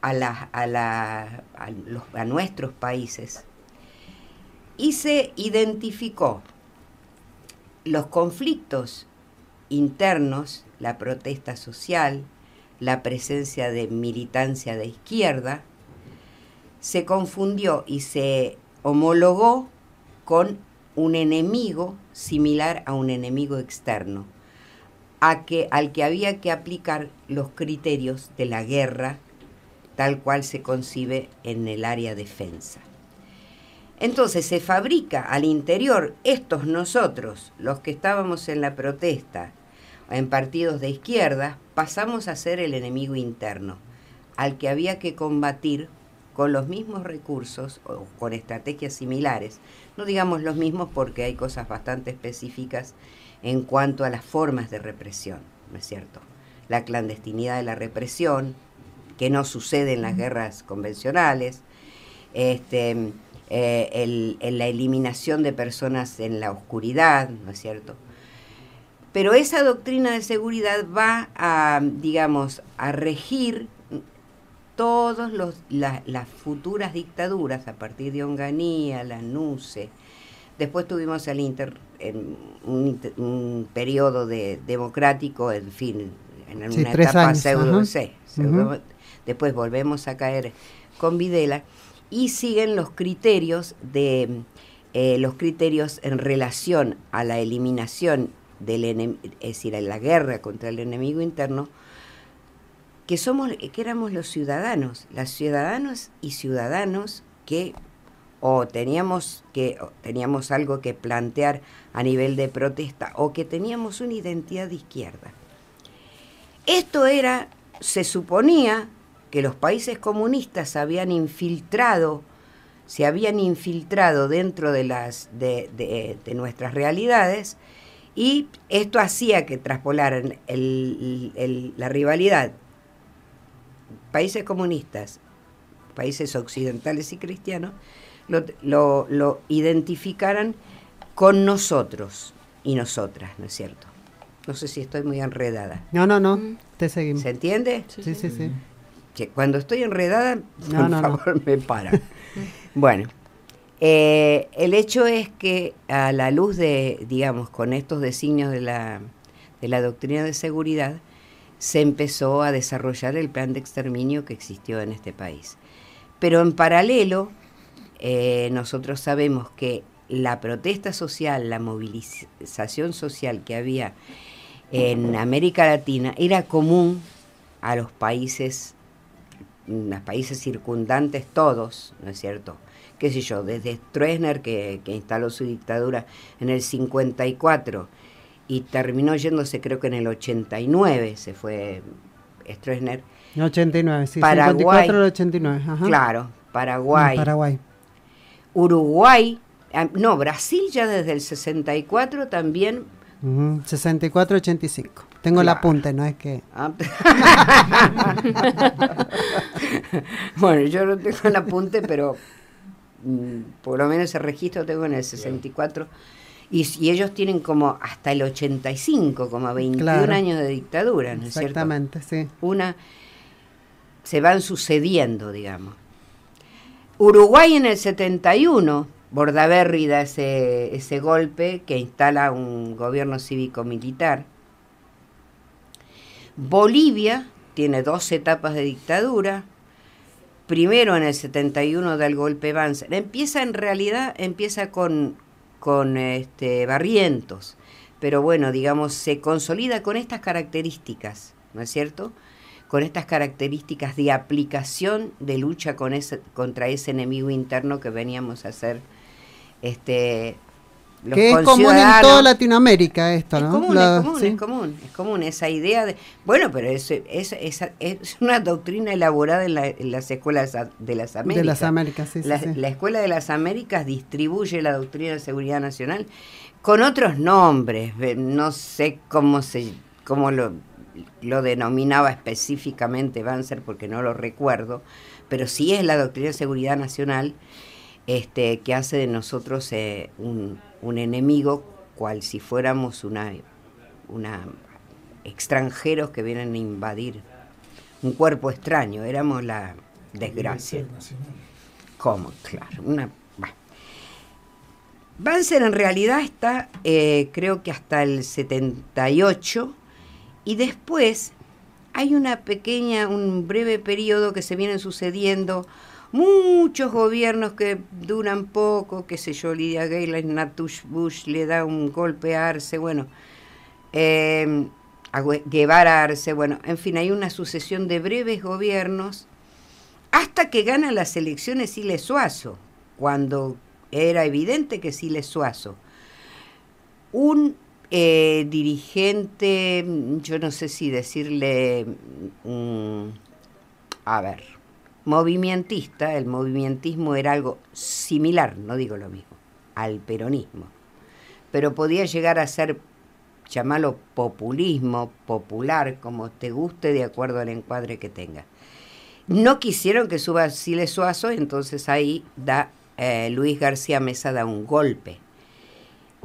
Speaker 7: a nuestros países y se identificó los conflictos internos, la protesta social, la presencia de militancia de izquierda, se confundió y se homologó con un enemigo similar a un enemigo externo, al que había que aplicar los criterios de la guerra tal cual se concibe en el área defensa. Entonces se fabrica al interior, nosotros, los que estábamos en la protesta, en partidos de izquierda, pasamos a ser el enemigo interno, al que había que combatir con los mismos recursos o con estrategias similares. No digamos los mismos porque hay cosas bastante específicas en cuanto a las formas de represión, ¿no es cierto? La clandestinidad de la represión, que no sucede en las guerras convencionales, la eliminación de personas en la oscuridad, ¿no es cierto? Pero esa doctrina de seguridad va a, digamos, a regir todas las futuras dictaduras, a partir de Onganía, la NUCE. Después tuvimos un periodo democrático, en fin, en una etapa pseudo. Después volvemos a caer con Videla y siguen los criterios en relación a la eliminación del enemigo, es decir, a la guerra contra el enemigo interno, que éramos los ciudadanos, las ciudadanas y ciudadanos que teníamos algo que plantear a nivel de protesta o que teníamos una identidad de izquierda. Esto se suponía que los países comunistas se habían infiltrado dentro de nuestras realidades, y esto hacía que traspolaran la rivalidad países comunistas, países occidentales y cristianos, lo identificaran con nosotros y nosotras, ¿no es cierto? No sé si estoy muy enredada.
Speaker 4: No, te seguimos.
Speaker 7: ¿Se entiende?
Speaker 4: Sí.
Speaker 7: Cuando estoy enredada, por favor, me para. Bueno, el hecho es que a la luz de, digamos, con estos designios de la doctrina de seguridad, se empezó a desarrollar el plan de exterminio que existió en este país. Pero en paralelo, nosotros sabemos que la protesta social, la movilización social que había en América Latina era común a los países circundantes todos, ¿no es cierto? Qué sé yo, desde Stroessner, que instaló su dictadura en el 54 y terminó yéndose, creo que en el 89 se fue Stroessner.
Speaker 4: 89, sí,
Speaker 7: Paraguay,
Speaker 4: 54 al 89. Ajá.
Speaker 7: Claro, Paraguay. Uruguay, Brasil ya desde el 64 también.
Speaker 4: 64-85. Tengo el apunte, no es que...
Speaker 7: Bueno, yo no tengo el apunte, pero por lo menos el registro tengo en el 64. Y ellos tienen como hasta el 85, como 21 años de dictadura, ¿no es cierto?
Speaker 4: Exactamente, sí.
Speaker 7: Se van sucediendo, digamos. Uruguay en el 71, Bordaberry da ese golpe que instala un gobierno cívico-militar. Bolivia tiene 2 etapas de dictadura. Primero en el 71 da el golpe Banzer. Empieza con Barrientos, pero bueno, digamos, se consolida con estas características, ¿no es cierto? Con estas características de aplicación de lucha contra ese enemigo interno que veníamos a hacer los
Speaker 4: que es común en toda Latinoamérica esto, ¿no?
Speaker 7: Es común esa idea de... Bueno, pero es una doctrina elaborada en las escuelas de las Américas.
Speaker 4: De las Américas, sí.
Speaker 7: La Escuela de las Américas distribuye la doctrina de seguridad nacional con otros nombres. No sé cómo lo denominaba específicamente Banzer, porque no lo recuerdo, pero sí es la doctrina de seguridad nacional que hace de nosotros un enemigo, cual si fuéramos una extranjeros que vienen a invadir un cuerpo extraño. Éramos la desgracia. ¿Cómo? Claro. Banzer en realidad está, creo que hasta el 78, y después hay un breve periodo que se vienen sucediendo muchos gobiernos que duran poco, qué sé yo, Lydia Gay, Natush Bush le da un golpe a Arce, bueno, a Guevara Arce, bueno, en fin, hay una sucesión de breves gobiernos hasta que gana las elecciones Siles Suazo, cuando era evidente que Siles Suazo, un dirigente, yo no sé si decirle, movimentista. El movimentismo era algo similar, no digo lo mismo, al peronismo, pero podía llegar a ser, llamarlo populismo, popular, como te guste, de acuerdo al encuadre que tenga. No quisieron que suba Siles Suazo, entonces ahí Luis García Meza da un golpe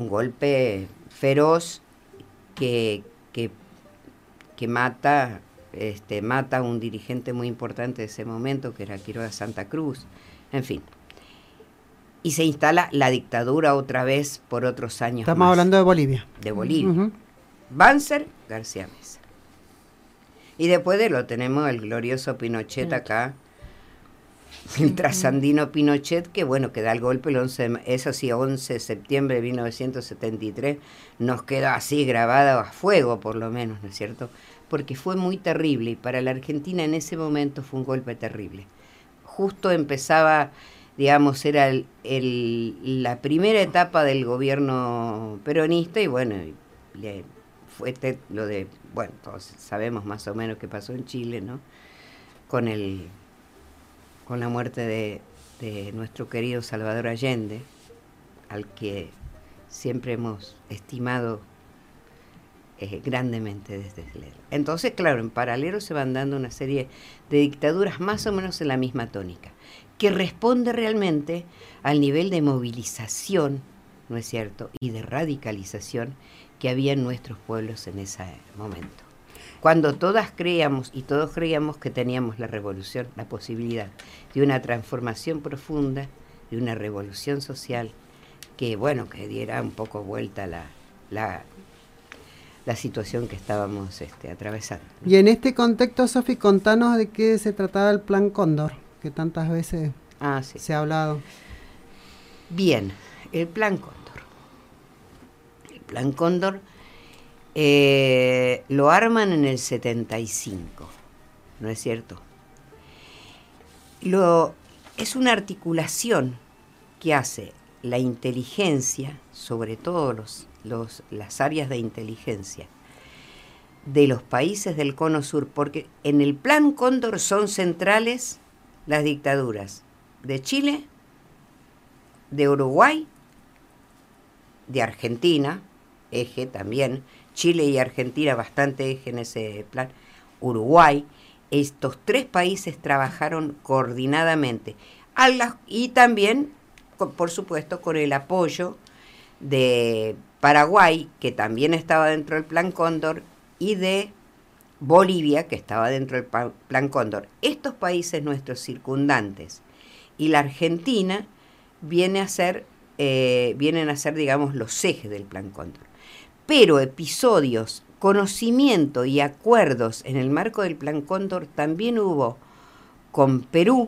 Speaker 7: feroz que mata mata a un dirigente muy importante de ese momento, que era Quiroga Santa Cruz, en fin. Y se instala la dictadura otra vez por otros años.
Speaker 4: Estamos hablando de Bolivia.
Speaker 7: De Bolivia. Banzer, García Meza. Y después de lo tenemos el glorioso Pinochet acá, el trasandino Pinochet, que bueno, que da el golpe el 11 de septiembre de 1973, nos queda así grabada a fuego por lo menos, ¿no es cierto? Porque fue muy terrible y para la Argentina en ese momento fue un golpe terrible. Justo empezaba, digamos, era la primera etapa del gobierno peronista y bueno, fue lo de, bueno, todos sabemos más o menos qué pasó en Chile, ¿no? Con la muerte de nuestro querido Salvador Allende, al que siempre hemos estimado grandemente desde él. Entonces, claro, en paralelo se van dando una serie de dictaduras más o menos en la misma tónica, que responde realmente al nivel de movilización, ¿no es cierto?, y de radicalización que había en nuestros pueblos en ese momento. Cuando todas creíamos y todos creíamos que teníamos la revolución, la posibilidad de una transformación profunda, de una revolución social, que bueno, que diera un poco vuelta la situación que estábamos atravesando.
Speaker 4: Y en este contexto, Sofi, contanos de qué se trataba el Plan Cóndor, que tantas veces se ha hablado.
Speaker 7: Bien, el Plan Cóndor. El Plan Cóndor lo arman en el 75, ¿no es cierto? Es una articulación que hace la inteligencia, sobre todo las áreas de inteligencia de los países del Cono Sur, porque en el Plan Cóndor son centrales las dictaduras de Chile, de Uruguay, de Argentina, eje también, Chile y Argentina bastante eje en ese plan, Uruguay. Estos tres países trabajaron coordinadamente y también, por supuesto, con el apoyo de Paraguay, que también estaba dentro del Plan Cóndor, y de Bolivia, que estaba dentro del Plan Cóndor. Estos países nuestros circundantes y la Argentina vienen a ser, digamos, los ejes del Plan Cóndor. Pero episodios, conocimiento y acuerdos en el marco del Plan Cóndor también hubo con Perú,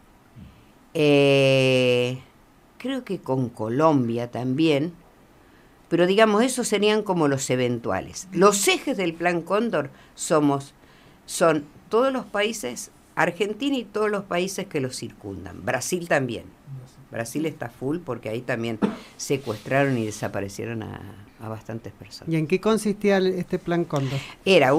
Speaker 7: creo que con Colombia también, pero digamos, esos serían como los eventuales. Los ejes del Plan Cóndor son todos los países, Argentina y todos los países que los circundan, Brasil también. Brasil está full porque ahí también secuestraron y desaparecieron a bastantes personas.
Speaker 4: ¿Y en qué consistía este Plan Cóndor?
Speaker 7: Ya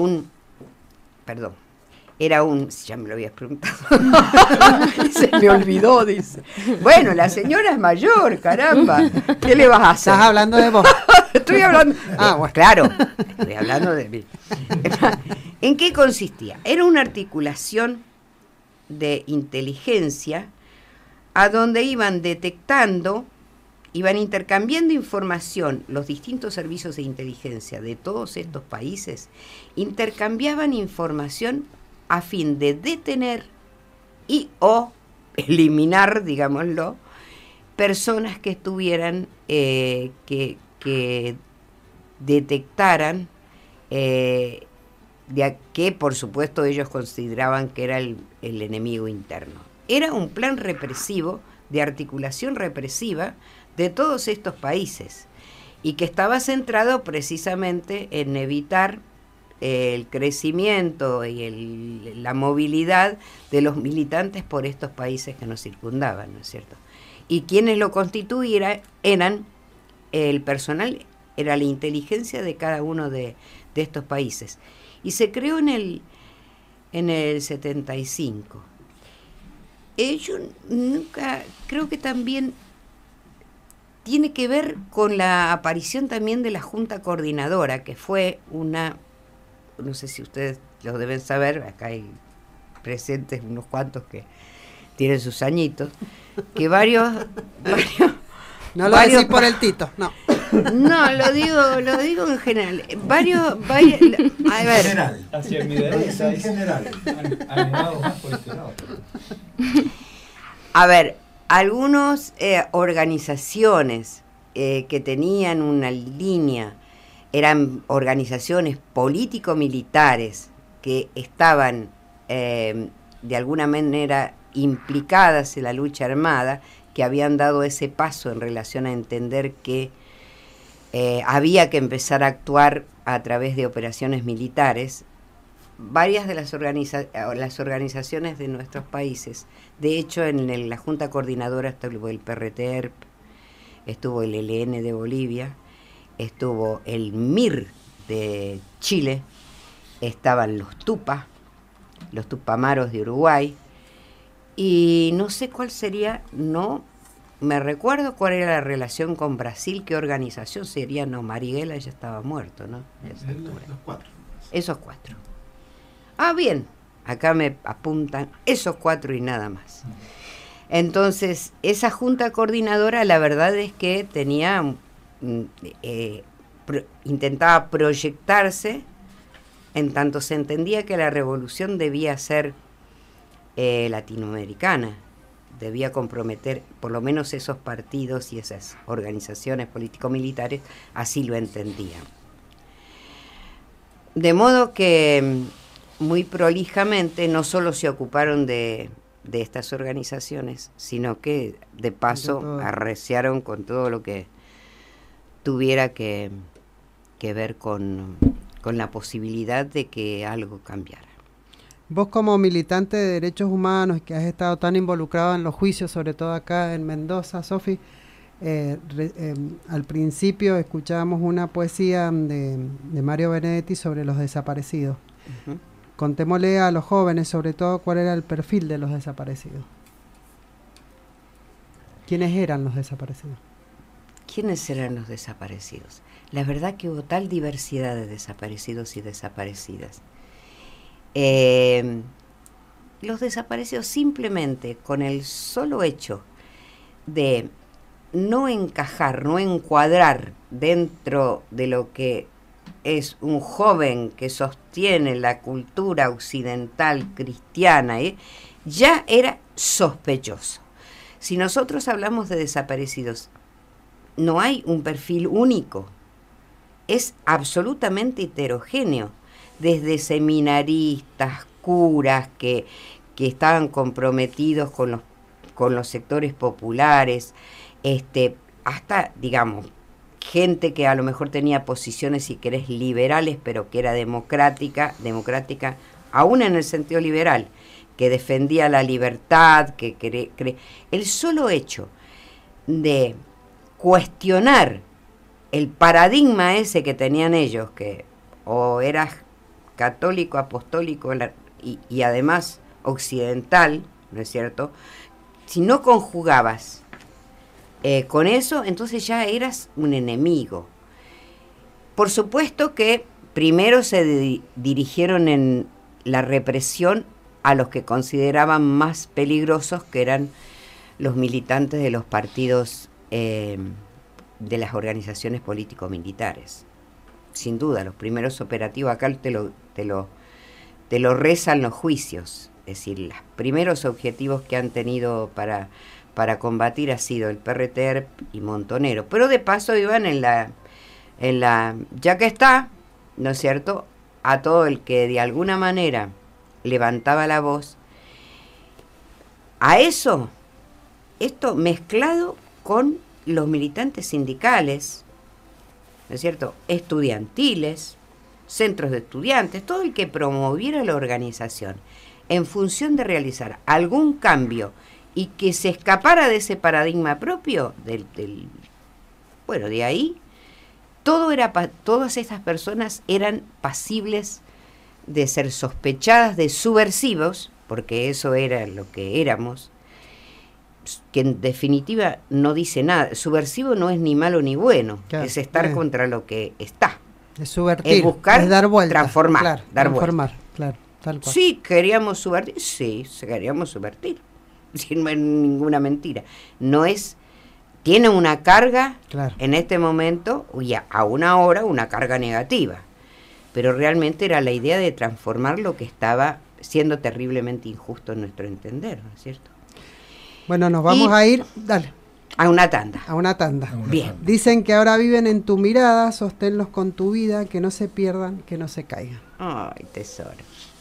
Speaker 7: me lo habías preguntado. Se me olvidó, dice. Bueno, la señora es mayor, caramba. ¿Qué le vas a hacer?
Speaker 4: ¿Estás hablando de vos?
Speaker 7: Estoy hablando. Bueno. Claro, estoy hablando de mí. ¿En qué consistía? Era una articulación de inteligencia a donde iban detectando, iban intercambiando información, los distintos servicios de inteligencia de todos estos países, intercambiaban información a fin de detener y o eliminar, digámoslo, personas que estuvieran, que detectaran, que por supuesto ellos consideraban que era el enemigo interno. Era un plan represivo, de articulación represiva de todos estos países y que estaba centrado precisamente en evitar el crecimiento y la movilidad de los militantes por estos países que nos circundaban, ¿no es cierto? Y quienes lo constituyeran eran el personal, era la inteligencia de cada uno de estos países. Y se creó en el 75. Yo nunca, creo que también tiene que ver con la aparición también de la Junta Coordinadora, que fue una, no sé si ustedes lo deben saber, acá hay presentes unos cuantos que tienen sus añitos, que varios
Speaker 4: no lo decís por el Tito, no.
Speaker 7: No, lo digo en general. Varios a ver.
Speaker 8: General. Hacia mi derecha en general. Animado más por este lado.
Speaker 7: A ver, algunas organizaciones que tenían una línea, eran organizaciones político-militares que estaban de alguna manera implicadas en la lucha armada, que habían dado ese paso en relación a entender que había que empezar a actuar a través de operaciones militares. Varias de las organizaciones de nuestros países, de hecho en la Junta Coordinadora estuvo el PRTERP, estuvo el ELN de Bolivia, estuvo el MIR de Chile, estaban los Tupamaros de Uruguay, y no sé cuál sería, no me recuerdo cuál era la relación con Brasil, qué organización sería, no, Marighella ya estaba muerto, ¿no? Esos cuatro. Ah, bien, acá me apuntan esos cuatro y nada más. Entonces, esa Junta Coordinadora, la verdad es que tenía, intentaba proyectarse, en tanto se entendía que la revolución debía ser latinoamericana, debía comprometer por lo menos esos partidos y esas organizaciones político-militares, así lo entendían. De modo que muy prolijamente no solo se ocuparon de estas organizaciones, sino que de paso arreciaron con todo lo que tuviera que ver con la posibilidad de que algo cambiara.
Speaker 4: Vos como militante de derechos humanos que has estado tan involucrado en los juicios, sobre todo acá en Mendoza, Sofi, al principio escuchábamos una poesía de Mario Benedetti sobre los desaparecidos. Uh-huh. Contémosle a los jóvenes, sobre todo, cuál era el perfil de los desaparecidos. ¿Quiénes eran los desaparecidos?
Speaker 7: ¿Quiénes eran los desaparecidos? La verdad que hubo tal diversidad de desaparecidos y desaparecidas. Los desaparecidos simplemente con el solo hecho de no encajar, no encuadrar dentro de lo que es un joven que sostiene la cultura occidental cristiana, ya era sospechoso. Si nosotros hablamos de desaparecidos, no hay un perfil único, es absolutamente heterogéneo, desde seminaristas, curas que estaban comprometidos con los sectores populares, hasta, digamos, gente que a lo mejor tenía posiciones, si querés, liberales, pero que era democrática, aún en el sentido liberal, que defendía la libertad, el solo hecho de cuestionar el paradigma ese que tenían ellos, que o eras católico, apostólico y además occidental, ¿no es cierto? Si no conjugabas con eso, entonces ya eras un enemigo. Por supuesto que primero se dirigieron en la represión a los que consideraban más peligrosos, que eran los militantes de los partidos de las organizaciones político-militares. Sin duda, los primeros operativos, acá te lo rezan los juicios, es decir, los primeros objetivos que han tenido para combatir ha sido el PRTERP y Montonero, pero de paso iban en la ya que está, ¿no es cierto?, a todo el que de alguna manera levantaba la voz, a eso, esto mezclado con los militantes sindicales, ¿no es cierto?, estudiantiles, centros de estudiantes, todo el que promoviera la organización en función de realizar algún cambio y que se escapara de ese paradigma propio, bueno, de ahí, todas estas personas eran pasibles de ser sospechadas de subversivos, porque eso era lo que éramos, que en definitiva no dice nada. Subversivo no es ni malo ni bueno, claro, es estar contra lo que está.
Speaker 4: Es subvertir,
Speaker 7: es buscar,
Speaker 4: es dar vuelta,
Speaker 7: transformar,
Speaker 4: claro,
Speaker 7: transformar,
Speaker 4: claro, tal cual.
Speaker 7: Sí, queríamos subvertir, sí, queríamos subvertir, no es ninguna mentira. No es tiene una carga,
Speaker 4: claro,
Speaker 7: en este momento, y aún ahora, una carga negativa. Pero realmente era la idea de transformar lo que estaba siendo terriblemente injusto en nuestro entender, ¿no es cierto?
Speaker 4: Bueno, nos vamos a ir, dale.
Speaker 7: A una tanda.
Speaker 4: A una tanda.
Speaker 7: Bien.
Speaker 4: Dicen que ahora viven en tu mirada, sosténlos con tu vida, que no se pierdan, que no se caigan.
Speaker 7: Ay, tesoro.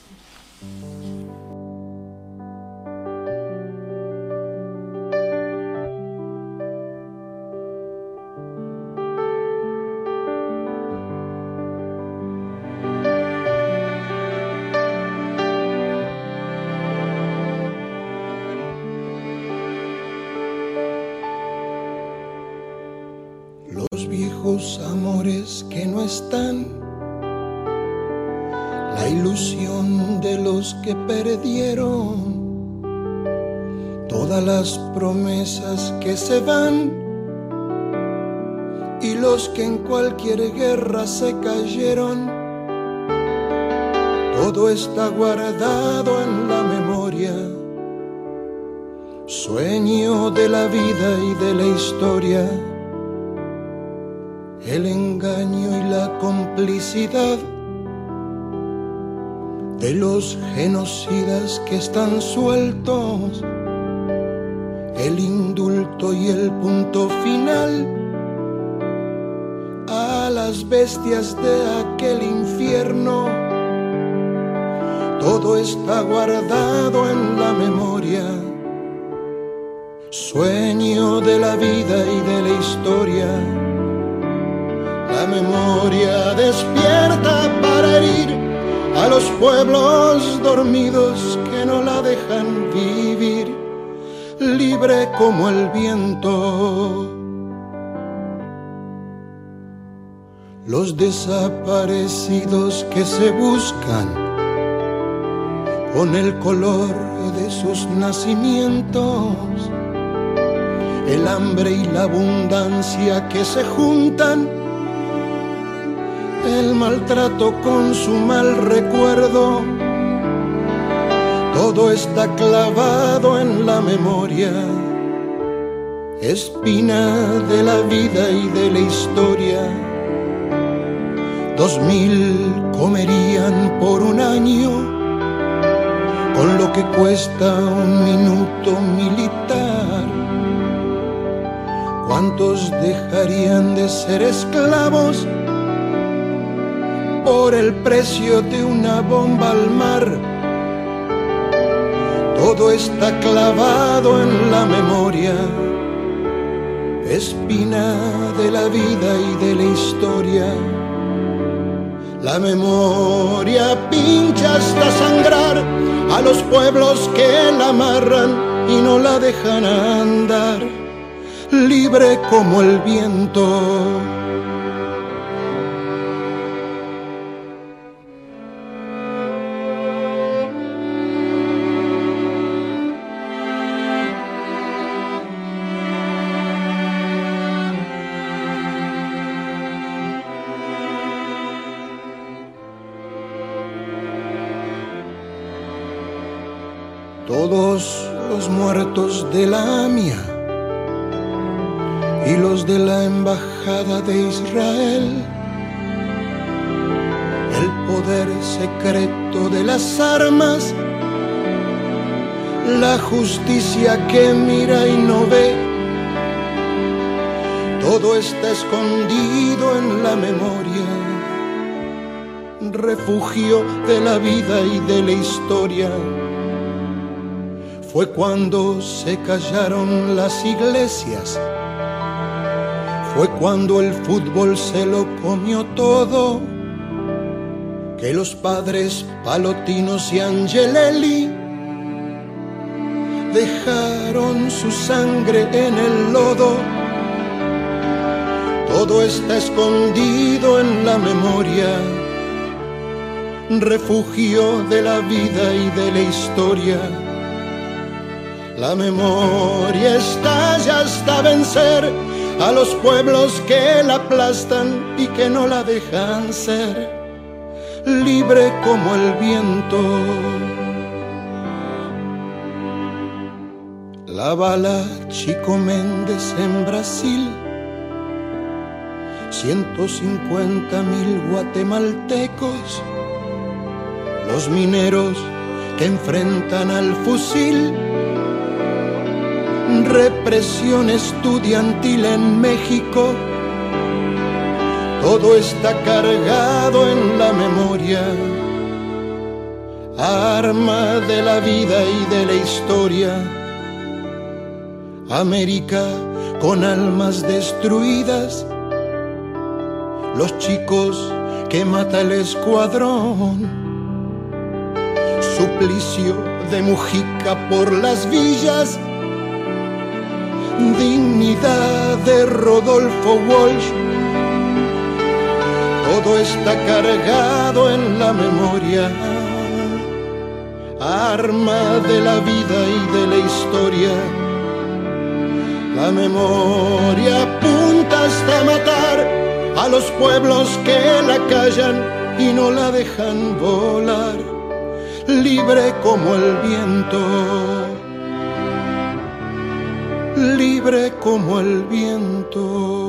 Speaker 11: Amores que no están, la ilusión de los que perdieron, todas las promesas que se van y los que en cualquier guerra se cayeron, todo está guardado en la memoria, sueño de la vida y de la historia. El engaño y la complicidad de los genocidas que están sueltos, el indulto y el punto final a las bestias de aquel infierno, todo está guardado en la memoria, sueño de la vida y de la historia. La memoria despierta para herir a los pueblos dormidos que no la dejan vivir, libre como el viento. Los desaparecidos que se buscan con el color de sus nacimientos, el hambre y la abundancia que se juntan, el maltrato con su mal recuerdo, todo está clavado en la memoria, espina de la vida y de la historia. 2000 comerían por un año con lo que cuesta un minuto militar. ¿Cuántos dejarían de ser esclavos por el precio de una bomba al mar? Todo está clavado en la memoria, espina de la vida y de la historia. La memoria pincha hasta sangrar a los pueblos que la amarran y no la dejan andar, libre como el viento. Todos los muertos de la AMIA y los de la Embajada de Israel, el poder secreto de las armas, la justicia que mira y no ve, todo está escondido en la memoria, refugio de la vida y de la historia. Fue cuando se callaron las iglesias, fue cuando el fútbol se lo comió todo, que los padres Palotinos y Angelelli dejaron su sangre en el lodo. Todo está escondido en la memoria, refugio de la vida y de la historia. La memoria estalla hasta vencer a los pueblos que la aplastan y que no la dejan ser, libre como el viento. La bala Chico Méndez en Brasil, 150.000 guatemaltecos, los mineros que enfrentan al fusil, represión estudiantil en México, todo está cargado en la memoria, arma de la vida y de la historia. América con almas destruidas, los chicos que mata el escuadrón, suplicio de Mujica por las villas, dignidad de Rodolfo Walsh, todo está cargado en la memoria, arma de la vida y de la historia. La memoria apunta hasta matar a los pueblos que la callan y no la dejan volar, libre como el viento, libre como el viento.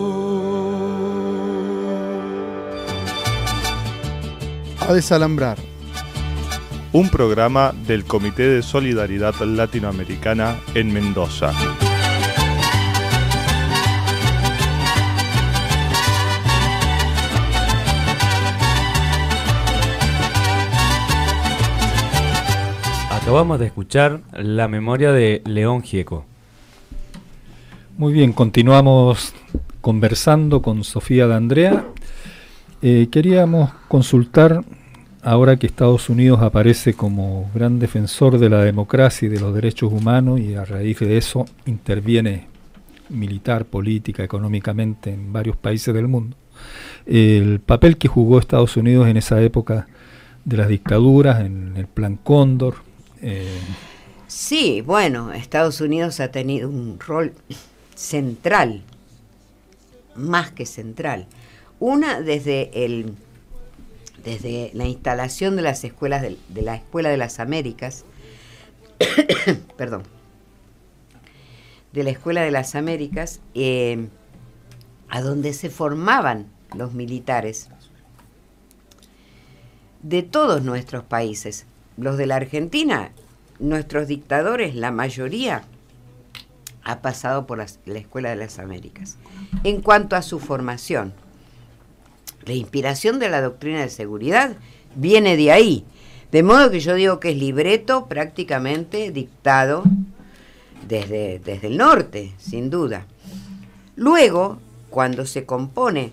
Speaker 5: A desalambrar.
Speaker 2: Un programa del Comité de Solidaridad Latinoamericana en Mendoza.
Speaker 12: Acabamos de escuchar La memoria de León Gieco.
Speaker 13: Muy bien, continuamos conversando con Sofía D'Andrea. Queríamos consultar, ahora que Estados Unidos aparece como gran defensor de la democracia y de los derechos humanos, y a raíz de eso interviene militar, política, económicamente en varios países del mundo, el papel que jugó Estados Unidos en esa época de las dictaduras, en el Plan Cóndor.
Speaker 7: Sí, bueno, Estados Unidos ha tenido un rol central, más que central. Una, desde la instalación de las escuelas de la Escuela de las Américas, perdón, de la Escuela de las Américas, a donde se formaban los militares de todos nuestros países. Los de la Argentina, nuestros dictadores, la mayoría, ha pasado por la Escuela de las Américas. En cuanto a su formación, la inspiración de la doctrina de seguridad viene de ahí. De modo que yo digo que es libreto prácticamente dictado desde el norte, sin duda. Luego, cuando se compone,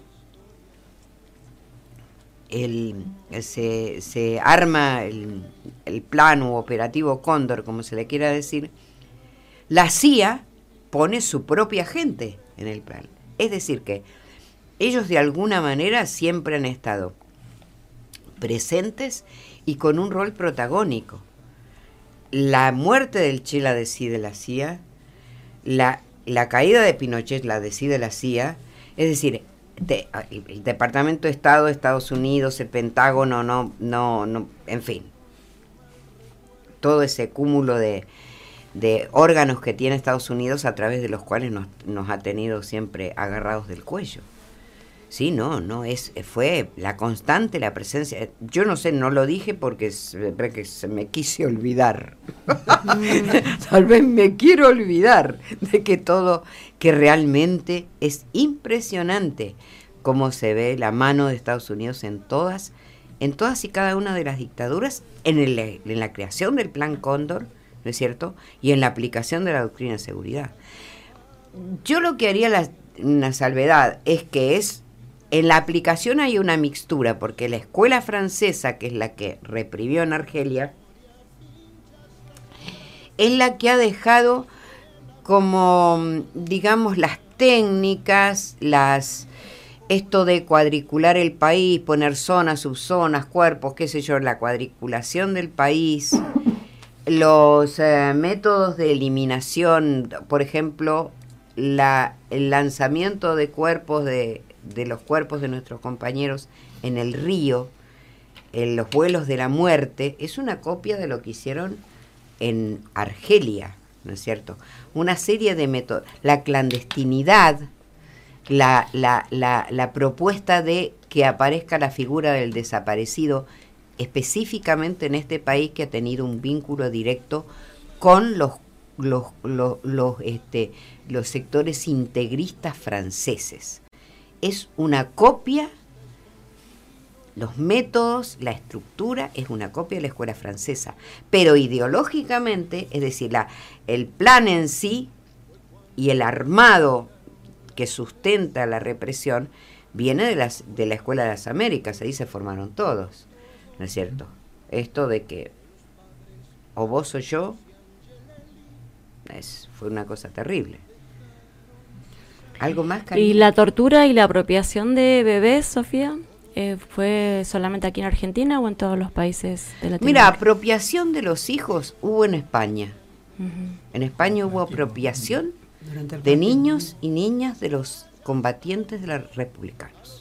Speaker 7: se arma el plan u operativo Cóndor, como se le quiera decir, la CIA pone su propia gente en el plan. Es decir, que ellos de alguna manera siempre han estado presentes y con un rol protagónico. La muerte del Che la decide la CIA, la caída de Pinochet la decide la CIA, es decir, el Departamento de Estado de Estados Unidos, el Pentágono, no, en fin, todo ese cúmulo de órganos que tiene Estados Unidos, a través de los cuales nos ha tenido siempre agarrados del cuello. Sí, fue la constante, la presencia. Yo no sé, no lo dije porque que se me quise olvidar. Tal vez me quiero olvidar de que todo, que realmente es impresionante cómo se ve la mano de Estados Unidos en todas y cada una de las dictaduras, en la creación del Plan Cóndor, ¿no es cierto? Y en la aplicación de la doctrina de seguridad. Yo lo que haría una salvedad es que en la aplicación hay una mixtura, porque la escuela francesa, que es la que reprimió en Argelia, es la que ha dejado como, digamos, las técnicas, esto de cuadricular el país, poner zonas, subzonas, cuerpos, qué sé yo, la cuadriculación del país, los métodos de eliminación, por ejemplo, el lanzamiento de cuerpos de los cuerpos de nuestros compañeros en el río, en los vuelos de la muerte, es una copia de lo que hicieron en Argelia, ¿no es cierto? Una serie de métodos, la clandestinidad, la propuesta de que aparezca la figura del desaparecido, específicamente en este país que ha tenido un vínculo directo con los sectores integristas franceses. Es una copia, los métodos, la estructura es una copia de la escuela francesa, pero ideológicamente, es decir, el plan en sí y el armado que sustenta la represión viene de la Escuela de las Américas, ahí se formaron todos, ¿no es cierto? Esto de que o vos o yo fue una cosa terrible. ¿Algo más, Karina?
Speaker 1: ¿Y la tortura y la apropiación de bebés, Sofía? ¿Fue solamente aquí en Argentina o en todos los países de Latinoamérica?
Speaker 7: Mira, apropiación de los hijos hubo en España. En España hubo apropiación de niños y niñas de los combatientes de los republicanos.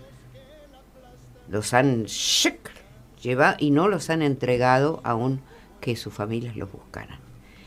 Speaker 7: Los han llevado y no los han entregado aún que sus familias los buscaran.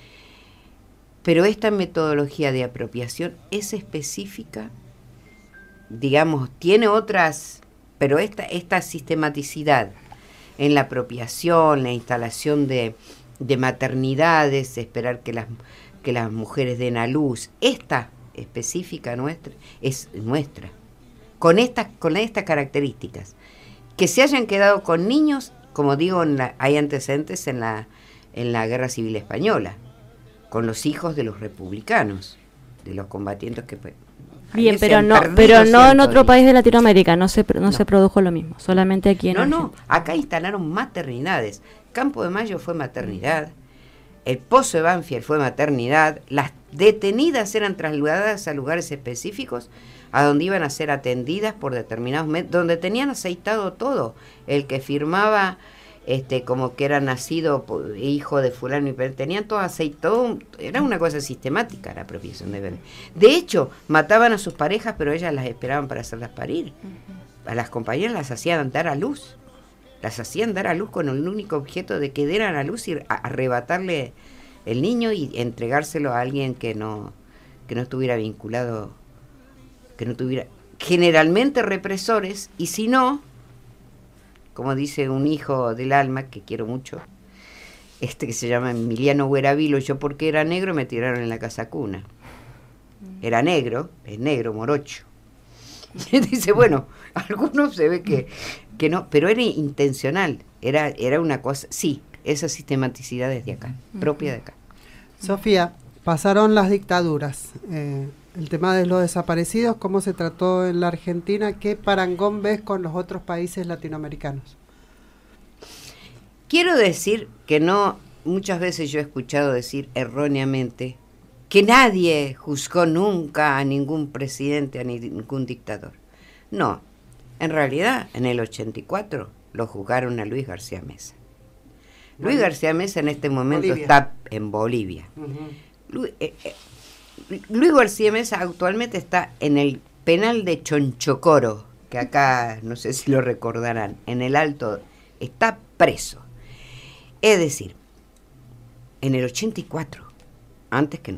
Speaker 7: Pero esta metodología de apropiación es específica, digamos, tiene otras, pero esta sistematicidad en la apropiación, la instalación de maternidades, esperar que las mujeres den a luz, esta específica nuestra, es nuestra, con estas características. Que se hayan quedado con niños, como digo, hay antecedentes en la Guerra Civil Española, con los hijos de los republicanos, de los combatientes que...
Speaker 1: Bien, pero no en otro país de Latinoamérica, no se produjo lo mismo, solamente aquí en Argentina.
Speaker 7: No, acá instalaron maternidades. Campo de Mayo fue maternidad, el Pozo de Banfield fue maternidad, las detenidas eran trasladadas a lugares específicos a donde iban a ser atendidas por determinados donde tenían aceitado todo. El que firmaba como que era nacido hijo de fulano y tenían todo aceitado, era una cosa sistemática la apropiación de bebés. De hecho, mataban a sus parejas, pero ellas las esperaban para hacerlas parir. A las compañeras las hacían dar a luz. Las hacían dar a luz con el único objeto de que dieran a luz y arrebatarle el niño y entregárselo a alguien que no estuviera vinculado, que no tuviera, generalmente represores, y si no, como dice un hijo del alma que quiero mucho, que se llama Emiliano Gueravilo, yo porque era negro me tiraron en la casa cuna. Era negro, es negro, morocho. Y dice, bueno, algunos se ve que no, pero era intencional, era una cosa, sí, esa sistematicidad desde acá, propia de acá.
Speaker 4: Sofía, pasaron las dictaduras, el tema de los desaparecidos, ¿cómo se trató en la Argentina? ¿Qué parangón ves con los otros países latinoamericanos?
Speaker 7: Quiero decir que no, muchas veces yo he escuchado decir erróneamente que nadie juzgó nunca a ningún presidente, a ningún dictador. No, en realidad en el 84 lo juzgaron a Luis García Meza. Luis García Meza en este momento está en Bolivia. Luis García Meza actualmente está en el penal de Chonchocoro, que acá no sé si lo recordarán, en el Alto, está preso. Es decir, en el 84, antes que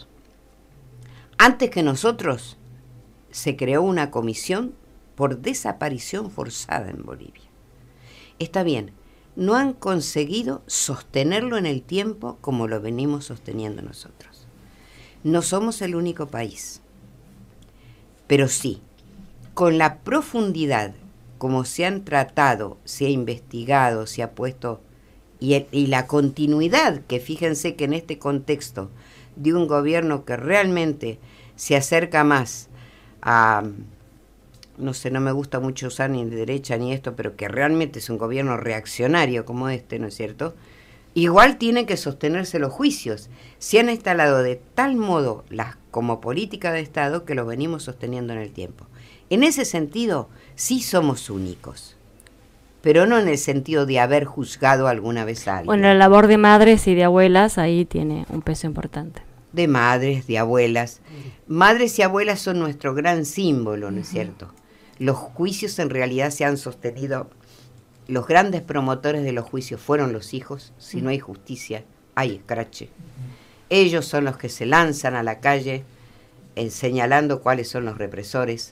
Speaker 7: nosotros se creó una comisión por desaparición forzada en Bolivia. Está bien, no han conseguido sostenerlo en el tiempo como lo venimos sosteniendo nosotros. No somos el único país, pero sí, con la profundidad como se han tratado, se ha investigado, se ha puesto, y la continuidad, que fíjense que en este contexto de un gobierno que realmente se acerca más a, no sé, no me gusta mucho usar ni de derecha ni esto, pero que realmente es un gobierno reaccionario como este, ¿no es cierto? Igual tienen que sostenerse los juicios. Se han instalado de tal modo como política de Estado que lo venimos sosteniendo en el tiempo. En ese sentido, sí somos únicos, pero no en el sentido de haber juzgado alguna vez a alguien.
Speaker 1: Bueno, la labor de madres y de abuelas ahí tiene un peso importante.
Speaker 7: De madres, de abuelas. Madres y abuelas son nuestro gran símbolo, ¿no es cierto? Los juicios en realidad se han sostenido. Los grandes promotores de los juicios fueron los hijos. Si no hay justicia, hay escrache. ellos son los que se lanzan a la calle señalando cuáles son los represores.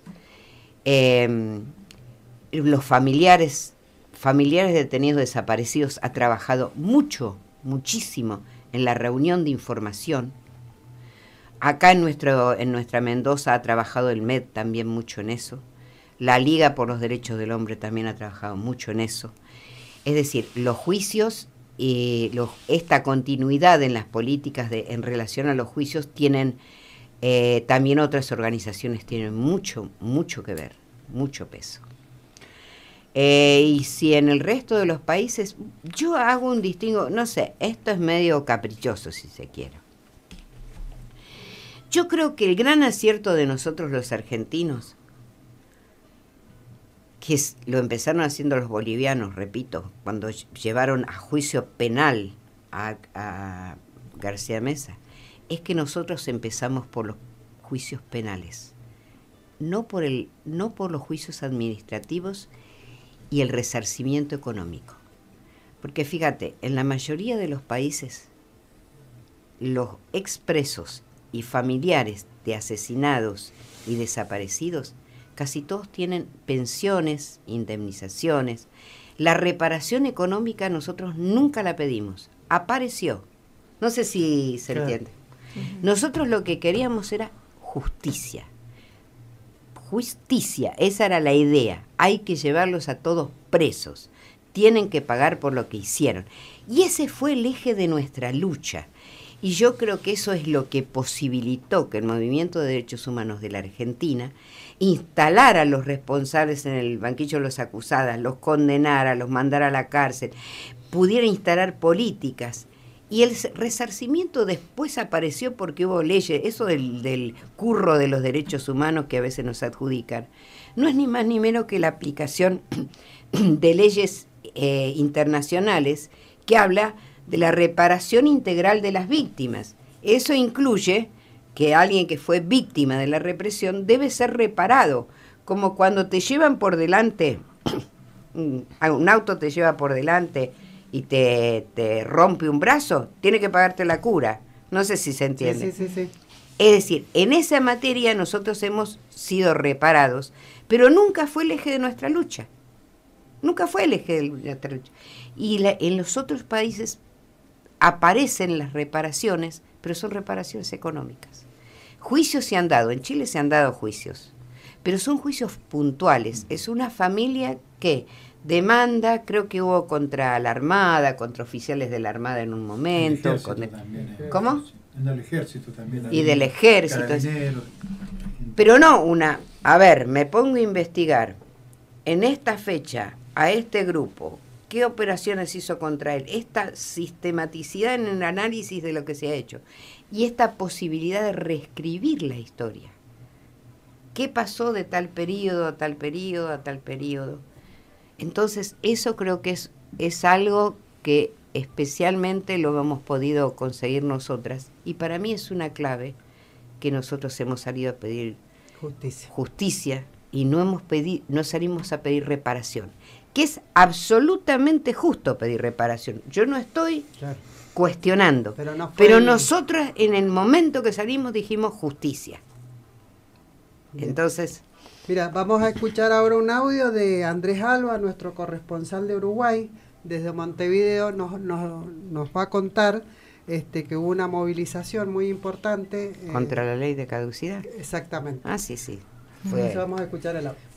Speaker 7: Los familiares de detenidos desaparecidos ha trabajado muchísimo en la reunión de información. Acá en nuestra Mendoza ha trabajado el MED también mucho en eso. La Liga por los Derechos del Hombre también ha trabajado mucho en eso. Es decir, los juicios y esta continuidad en las políticas en relación a los juicios tienen, también otras organizaciones tienen mucho que ver, mucho peso. Y si en el resto de los países, yo hago un distingo, no sé, esto es medio caprichoso si se quiere. Yo creo que el gran acierto de nosotros los argentinos, que lo empezaron haciendo los bolivianos, repito, cuando llevaron a juicio penal a García Meza, es que nosotros empezamos por los juicios penales, no por los juicios administrativos y el resarcimiento económico. Porque fíjate, en la mayoría de los países, los expresos y familiares de asesinados y desaparecidos, casi todos tienen pensiones, indemnizaciones. La reparación económica nosotros nunca la pedimos, apareció. No sé si se entiende. Nosotros lo que queríamos era justicia. Justicia, esa era la idea. Hay que llevarlos a todos presos. Tienen que pagar por lo que hicieron. Y ese fue el eje de nuestra lucha. Y yo creo que eso es lo que posibilitó que el Movimiento de Derechos Humanos de la Argentina instalara a los responsables en el banquillo de los acusados, los condenara, los mandara a la cárcel, pudiera instalar políticas. Y el resarcimiento después apareció porque hubo leyes, eso del curro de los derechos humanos que a veces nos adjudican, no es ni más ni menos que la aplicación de leyes internacionales que habla de la reparación integral de las víctimas. Eso incluye que alguien que fue víctima de la represión debe ser reparado, como cuando te llevan por delante, un auto te lleva por delante y te rompe un brazo, tiene que pagarte la cura. No sé si se entiende.
Speaker 4: Sí.
Speaker 7: Es decir, en esa materia nosotros hemos sido reparados, pero nunca fue el eje de nuestra lucha. Nunca fue el eje de nuestra lucha. Y en los otros países aparecen las reparaciones, pero son reparaciones económicas. Juicios se han dado, en Chile se han dado juicios, pero son juicios puntuales. Es una familia que demanda, creo que hubo contra la Armada, contra oficiales de la Armada en un momento. ¿Cómo?
Speaker 8: Del ejército también.
Speaker 7: Y del ejército. Pero no a ver, me pongo a investigar en esta fecha a este grupo, qué operaciones hizo contra él, esta sistematicidad en el análisis de lo que se ha hecho y esta posibilidad de reescribir la historia. ¿Qué pasó de tal periodo a tal periodo a tal periodo? Entonces, eso creo que es algo que especialmente lo hemos podido conseguir nosotras. Y para mí es una clave que nosotros hemos salido a pedir justicia y no salimos a pedir reparación. Que es absolutamente justo pedir reparación. Yo no estoy cuestionando. Pero nosotras en el momento que salimos dijimos justicia. Bien. Entonces...
Speaker 4: Mira, vamos a escuchar ahora un audio de Andrés Alba, nuestro corresponsal de Uruguay, desde Montevideo, nos va a contar que hubo una movilización muy importante.
Speaker 7: ¿Contra la ley de caducidad?
Speaker 4: Exactamente.
Speaker 7: Ah, sí.
Speaker 4: Entonces vamos a escuchar el audio.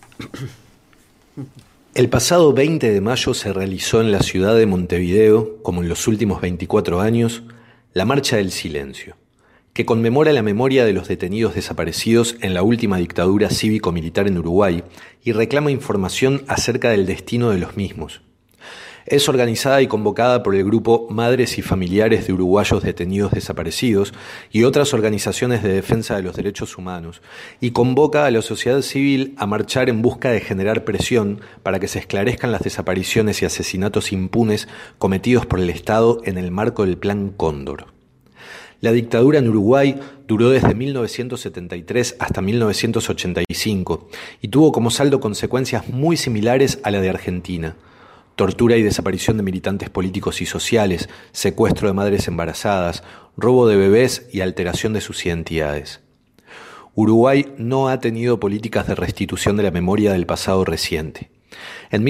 Speaker 14: El pasado 20 de mayo se realizó en la ciudad de Montevideo, como en los últimos 24 años, la Marcha del Silencio, que conmemora la memoria de los detenidos desaparecidos en la última dictadura cívico-militar en Uruguay y reclama información acerca del destino de los mismos. Es organizada y convocada por el grupo Madres y Familiares de Uruguayos Detenidos Desaparecidos y otras organizaciones de defensa de los derechos humanos, y convoca a la sociedad civil a marchar en busca de generar presión para que se esclarezcan las desapariciones y asesinatos impunes cometidos por el Estado en el marco del Plan Cóndor. La dictadura en Uruguay duró desde 1973 hasta 1985 y tuvo como saldo consecuencias muy similares a la de Argentina. tortura y desaparición de militantes políticos y sociales, secuestro de madres embarazadas, robo de bebés y alteración de sus identidades. Uruguay no ha tenido políticas de restitución de la memoria del pasado reciente. En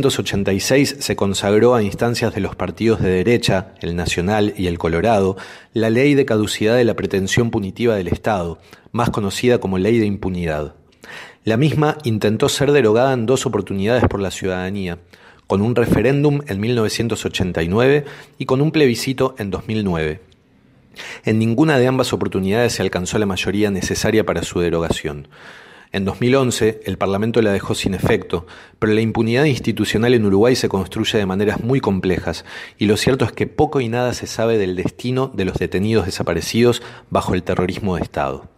Speaker 14: 1986 se consagró a instancias de los partidos de derecha, el Nacional y el Colorado, la Ley de Caducidad de la Pretensión Punitiva del Estado, más conocida como Ley de Impunidad. La misma intentó ser derogada en 2 oportunidades por la ciudadanía, con un referéndum en 1989 y con un plebiscito en 2009. En ninguna de ambas oportunidades se alcanzó la mayoría necesaria para su derogación. En 2011, el Parlamento la dejó sin efecto, pero la impunidad institucional en Uruguay se construye de maneras muy complejas, y lo cierto es que poco y nada se sabe del destino de los detenidos desaparecidos bajo el terrorismo de Estado.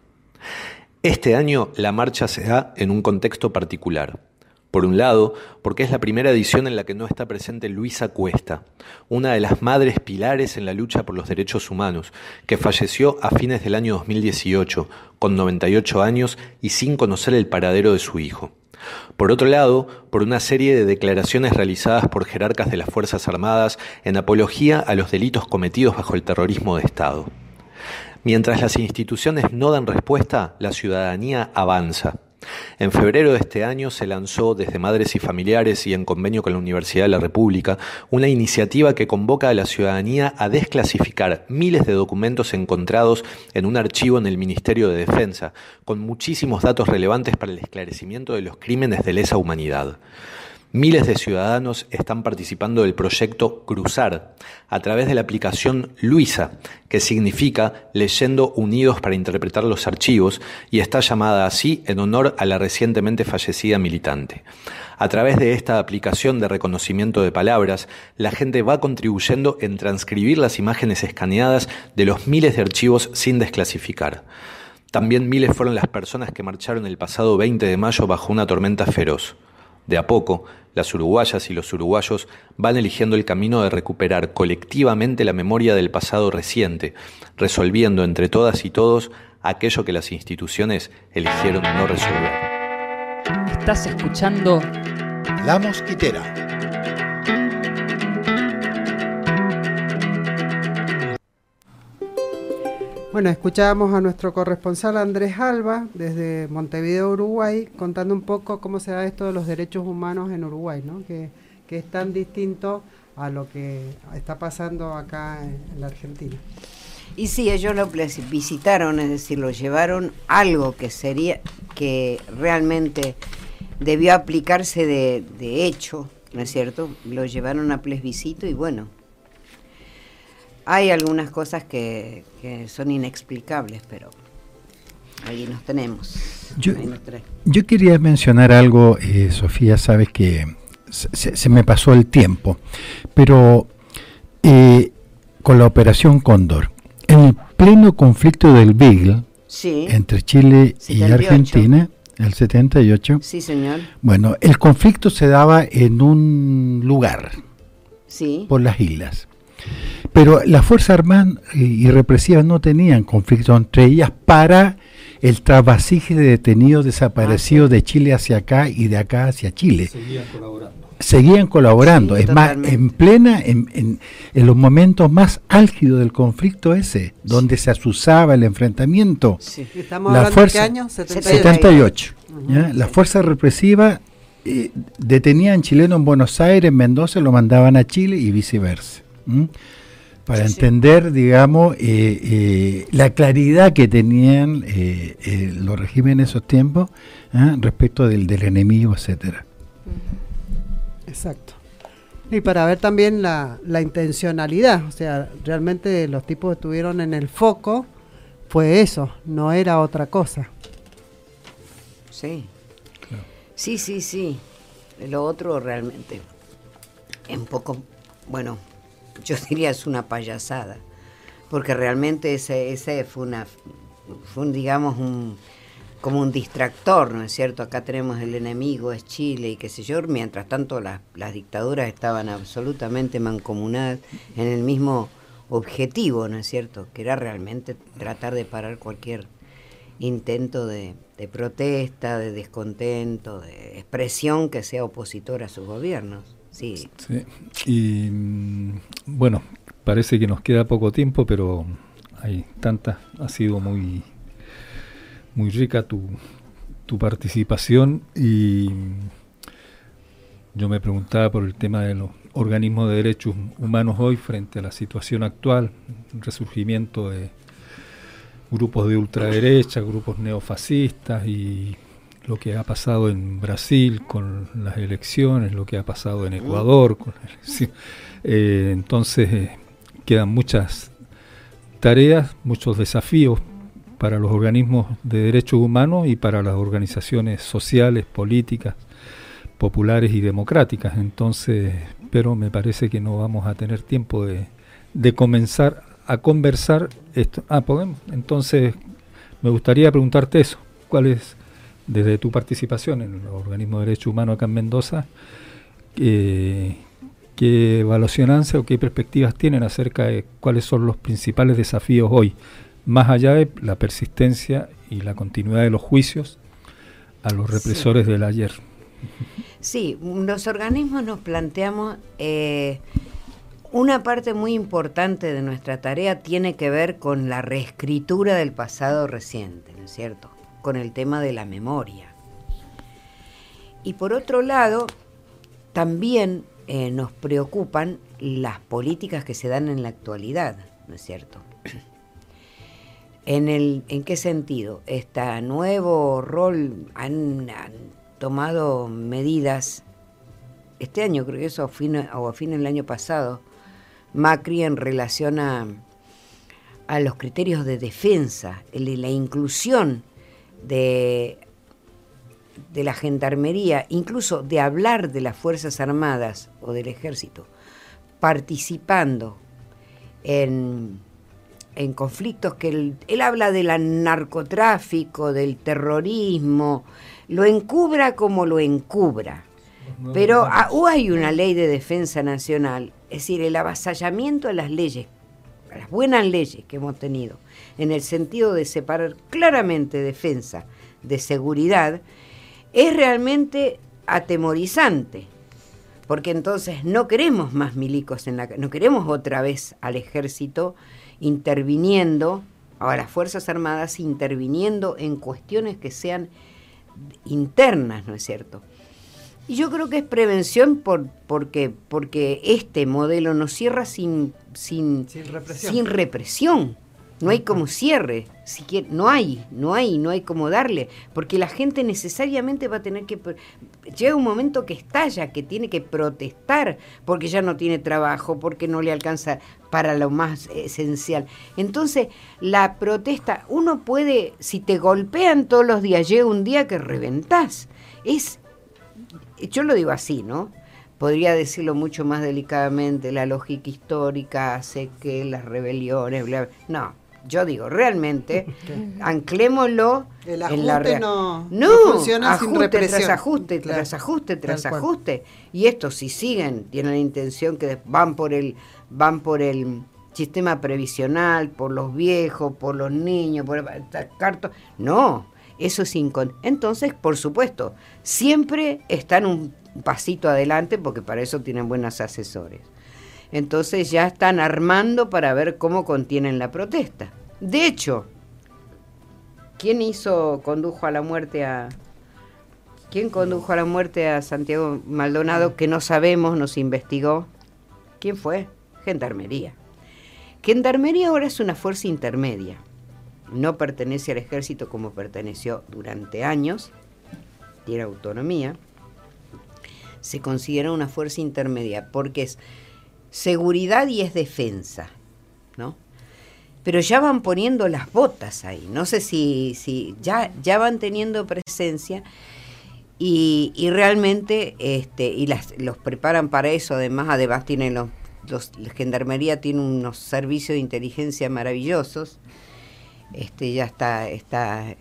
Speaker 14: Este año la marcha se da en un contexto particular. Por un lado, porque es la primera edición en la que no está presente Luisa Cuesta, una de las madres pilares en la lucha por los derechos humanos, que falleció a fines del año 2018, con 98 años y sin conocer el paradero de su hijo. Por otro lado, por una serie de declaraciones realizadas por jerarcas de las Fuerzas Armadas en apología a los delitos cometidos bajo el terrorismo de Estado. Mientras las instituciones no dan respuesta, la ciudadanía avanza. En febrero de este año se lanzó desde Madres y Familiares y en convenio con la Universidad de la República una iniciativa que convoca a la ciudadanía a desclasificar miles de documentos encontrados en un archivo en el Ministerio de Defensa, con muchísimos datos relevantes para el esclarecimiento de los crímenes de lesa humanidad. Miles de ciudadanos están participando del proyecto Cruzar a través de la aplicación Luisa, que significa Leyendo Unidos para Interpretar los Archivos, y está llamada así en honor a la recientemente fallecida militante. A través de esta aplicación de reconocimiento de palabras, la gente va contribuyendo en transcribir las imágenes escaneadas de los miles de archivos sin desclasificar. También miles fueron las personas que marcharon el pasado 20 de mayo bajo una tormenta feroz. De a poco, las uruguayas y los uruguayos van eligiendo el camino de recuperar colectivamente la memoria del pasado reciente, resolviendo entre todas y todos aquello que las instituciones eligieron no resolver.
Speaker 15: Estás escuchando
Speaker 9: La Mosquitera.
Speaker 4: Bueno, escuchábamos a nuestro corresponsal Andrés Alba desde Montevideo, Uruguay, contando un poco cómo se da esto de los derechos humanos en Uruguay, ¿no? Que es tan distinto a lo que está pasando acá en la Argentina.
Speaker 7: Y sí, ellos lo visitaron, es decir, lo llevaron algo que realmente debió aplicarse de hecho, ¿no es cierto? Lo llevaron a plebiscito y bueno, hay algunas cosas que son inexplicables, pero ahí nos tenemos.
Speaker 9: Yo quería mencionar algo, Sofía, sabes que se me pasó el tiempo, pero con la Operación Cóndor, en el pleno conflicto del Beagle,
Speaker 7: sí,
Speaker 9: entre Chile 78. Y Argentina, el 78.
Speaker 7: Sí, señor.
Speaker 9: Bueno, el conflicto se daba en un lugar,
Speaker 7: sí,
Speaker 9: por las islas. Pero las Fuerzas Armadas y represivas no tenían conflicto entre ellas para el trasvasije de detenidos desaparecidos de Chile hacia acá y de acá hacia Chile. Seguían colaborando. Sí, es totalmente. Más, en los momentos más álgidos del conflicto ese, donde se azuzaba el enfrentamiento.
Speaker 4: Sí. ¿Estamos hablando de qué año?
Speaker 9: 78. ¿Ya? Las fuerzas represivas detenían chilenos en Buenos Aires, en Mendoza, lo mandaban a Chile y viceversa. Para entender, digamos, la claridad que tenían los regímenes en esos tiempos respecto del enemigo, etcétera.
Speaker 4: Exacto. Y para ver también la intencionalidad, o sea, realmente los tipos que estuvieron en el foco fue eso, no era otra cosa.
Speaker 7: Sí. Claro. Sí. Lo otro realmente es un poco, bueno, yo diría es una payasada, porque realmente ese fue digamos como un distractor, ¿no es cierto? Acá tenemos el enemigo, es Chile y qué sé yo, mientras tanto las dictaduras estaban absolutamente mancomunadas en el mismo objetivo, ¿no es cierto? Que era realmente tratar de parar cualquier intento de protesta, de descontento, de expresión que sea opositora a sus gobiernos. Sí.
Speaker 13: Sí. Y bueno, parece que nos queda poco tiempo, pero hay tantas, ha sido muy rica tu participación, y yo me preguntaba por el tema de los organismos de derechos humanos hoy frente a la situación actual, el resurgimiento de grupos de ultraderecha, grupos neofascistas, y lo que ha pasado en Brasil con las elecciones, lo que ha pasado en Ecuador con las elecciones. Entonces quedan muchas tareas, muchos desafíos para los organismos de derechos humanos y para las organizaciones sociales, políticas, populares y democráticas. Entonces, pero me parece que no vamos a tener tiempo de comenzar a conversar esto. ¿Podemos? Entonces, me gustaría preguntarte eso. ¿Cuál es, desde tu participación en el organismo de derechos humanos acá en Mendoza, qué evaluación hace o qué perspectivas tienen acerca de cuáles son los principales desafíos hoy, más allá de la persistencia y la continuidad de los juicios a los represores del ayer?
Speaker 7: Sí, los organismos nos planteamos una parte muy importante de nuestra tarea tiene que ver con la reescritura del pasado reciente, ¿no es cierto? Con el tema de la memoria. Y por otro lado, también nos preocupan las políticas que se dan en la actualidad, ¿no es cierto? ¿En qué sentido? Este nuevo rol han tomado medidas, este año creo que eso, a fin del año pasado, Macri, en relación a los criterios de defensa, la inclusión de la gendarmería, incluso de hablar de las Fuerzas Armadas o del Ejército, participando en conflictos que él habla del narcotráfico, del terrorismo, lo encubra como lo encubra. Pero hay una ley de defensa nacional, es decir, el avasallamiento a las leyes, a las buenas leyes que hemos tenido, en el sentido de separar claramente defensa de seguridad, es realmente atemorizante, porque entonces no queremos más milicos no queremos otra vez al ejército interviniendo, a las Fuerzas Armadas interviniendo en cuestiones que sean internas, ¿no es cierto? Y yo creo que es prevención porque este modelo nos cierra sin represión. No hay como cierre, no hay como darle, porque la gente necesariamente va a tener que... Llega un momento que estalla, que tiene que protestar, porque ya no tiene trabajo, porque no le alcanza para lo más esencial. Entonces, la protesta, uno puede, si te golpean todos los días, llega un día que reventás. Yo lo digo así, ¿no? Podría decirlo mucho más delicadamente, la lógica histórica hace que las rebeliones... No, yo digo, realmente, anclémoslo en la realidad. No funciona sin represión. Tras ajuste. Y estos, si siguen, tienen la intención que van por el sistema previsional, por los viejos, por los niños, por el cartón. No, eso es Entonces, por supuesto, siempre están un pasito adelante, porque para eso tienen buenos asesores. Entonces ya están armando para ver cómo contienen la protesta. De hecho, ¿quién condujo a la muerte a Santiago Maldonado? Que no sabemos, nos investigó. ¿Quién fue? Gendarmería. Gendarmería ahora es una fuerza intermedia. No pertenece al ejército como perteneció durante años. Tiene autonomía. Se considera una fuerza intermedia porque es seguridad y es defensa, ¿no? Pero ya van poniendo las botas ahí, no sé si ya van teniendo presencia y realmente los preparan para eso. Además tienen la Gendarmería tiene unos servicios de inteligencia maravillosos. Ya está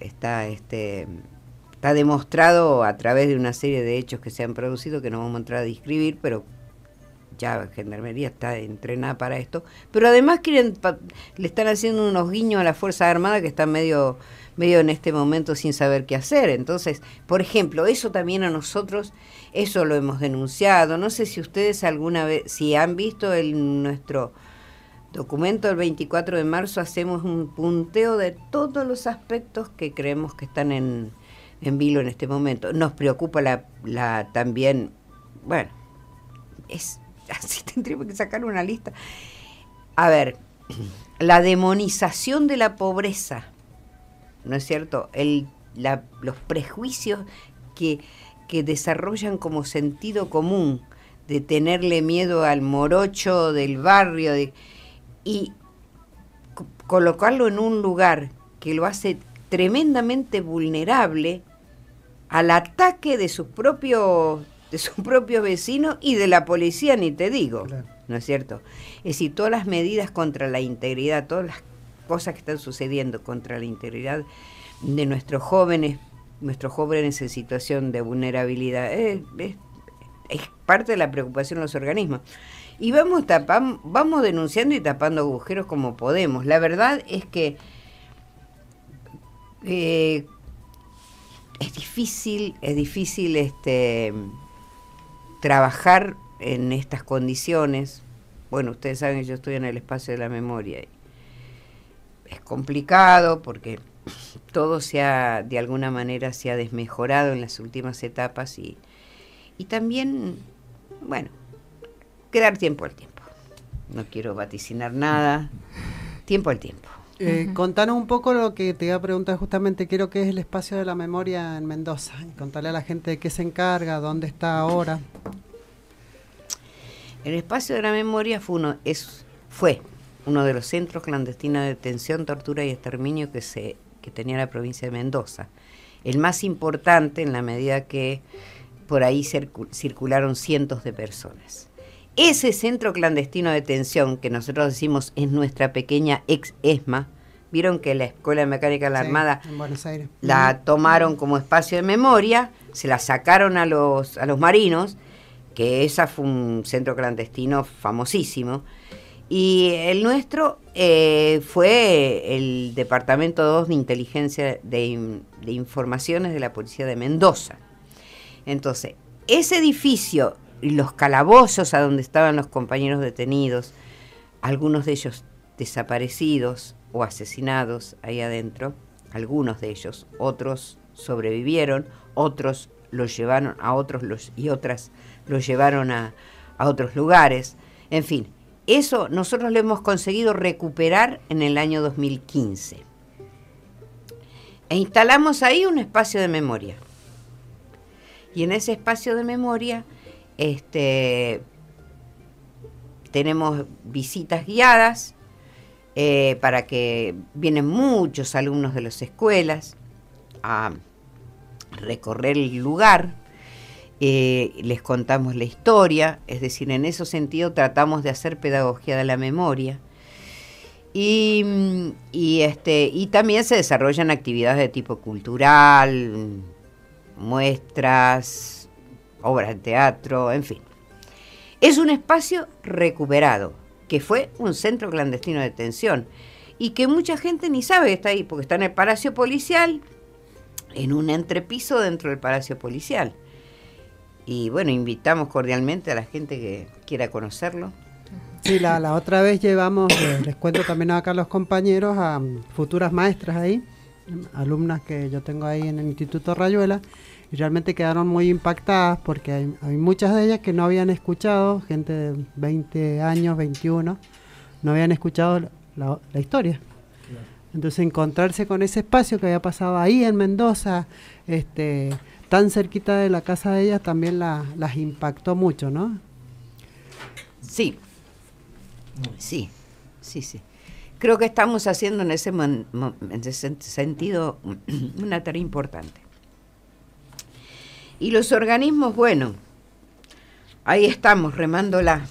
Speaker 7: demostrado a través de una serie de hechos que se han producido, que no vamos a entrar a describir, pero escuchaba, Gendarmería está entrenada para esto, pero además le están haciendo unos guiños a las Fuerzas Armadas que están medio en este momento sin saber qué hacer. Entonces, por ejemplo, eso también a nosotros, eso lo hemos denunciado. No sé si ustedes alguna vez, si han visto nuestro documento del 24 de marzo, hacemos un punteo de todos los aspectos que creemos que están en vilo en este momento. Nos preocupa también, bueno, así tendríamos que sacar una lista. A ver, la demonización de la pobreza, ¿no es cierto? Los prejuicios que desarrollan como sentido común, de tenerle miedo al morocho del barrio, y colocarlo en un lugar que lo hace tremendamente vulnerable al ataque de sus propios vecinos y de la policía, ni te digo, claro. ¿No es cierto? Es decir, todas las medidas contra la integridad, todas las cosas que están sucediendo contra la integridad de nuestros jóvenes en situación de vulnerabilidad, es parte de la preocupación de los organismos. Y vamos denunciando y tapando agujeros como podemos. La verdad es que es difícil trabajar en estas condiciones. Bueno, ustedes saben que yo estoy en el espacio de la memoria. Es complicado porque todo de alguna manera se ha desmejorado en las últimas etapas y también, bueno, quedar tiempo al tiempo. No quiero vaticinar nada. Tiempo al tiempo.
Speaker 4: Contanos un poco lo que te iba a preguntar justamente, qué es lo que es el espacio de la memoria en Mendoza. Y contarle a la gente de qué se encarga, dónde está ahora.
Speaker 7: El espacio de la memoria fue uno de los centros clandestinos de detención, tortura y exterminio que tenía la provincia de Mendoza. El más importante en la medida que por ahí circularon cientos de personas. Ese centro clandestino de detención, que nosotros decimos es nuestra pequeña ex-ESMA, vieron que la Escuela de Mecánica de la Armada
Speaker 4: en Buenos Aires
Speaker 7: la tomaron como espacio de memoria, se la sacaron a los marinos, que esa fue un centro clandestino famosísimo, y el nuestro fue el Departamento 2 de Inteligencia de Informaciones de la Policía de Mendoza. Entonces, ese edificio y los calabozos a donde estaban los compañeros detenidos, algunos de ellos desaparecidos o asesinados ahí adentro, algunos de ellos, otros sobrevivieron, otros los llevaron a otros otras los llevaron a otros lugares. En fin, eso nosotros lo hemos conseguido recuperar en el año 2015. E instalamos ahí un espacio de memoria. Y en ese espacio de memoria tenemos visitas guiadas para que vienen muchos alumnos de las escuelas a recorrer el lugar, les contamos la historia, es decir, en ese sentido tratamos de hacer pedagogía de la memoria y también se desarrollan actividades de tipo cultural, muestras, obras de teatro, en fin. Es un espacio recuperado, que fue un centro clandestino de detención y que mucha gente ni sabe que está ahí, porque está en el Palacio Policial, en un entrepiso dentro del Palacio Policial. Y bueno, invitamos cordialmente a la gente que quiera conocerlo.
Speaker 4: Sí, la otra vez llevamos, les cuento también acá a los compañeros, a futuras maestras ahí, alumnas que yo tengo ahí en el Instituto Rayuela, y realmente quedaron muy impactadas porque hay muchas de ellas que no habían escuchado, gente de 20 años, 21, no habían escuchado la historia. Claro. Entonces encontrarse con ese espacio que había pasado ahí en Mendoza, tan cerquita de la casa de ellas, también las impactó mucho, ¿no?
Speaker 7: Sí. Creo que estamos haciendo en ese sentido una tarea importante. Y los organismos, bueno, ahí estamos remándola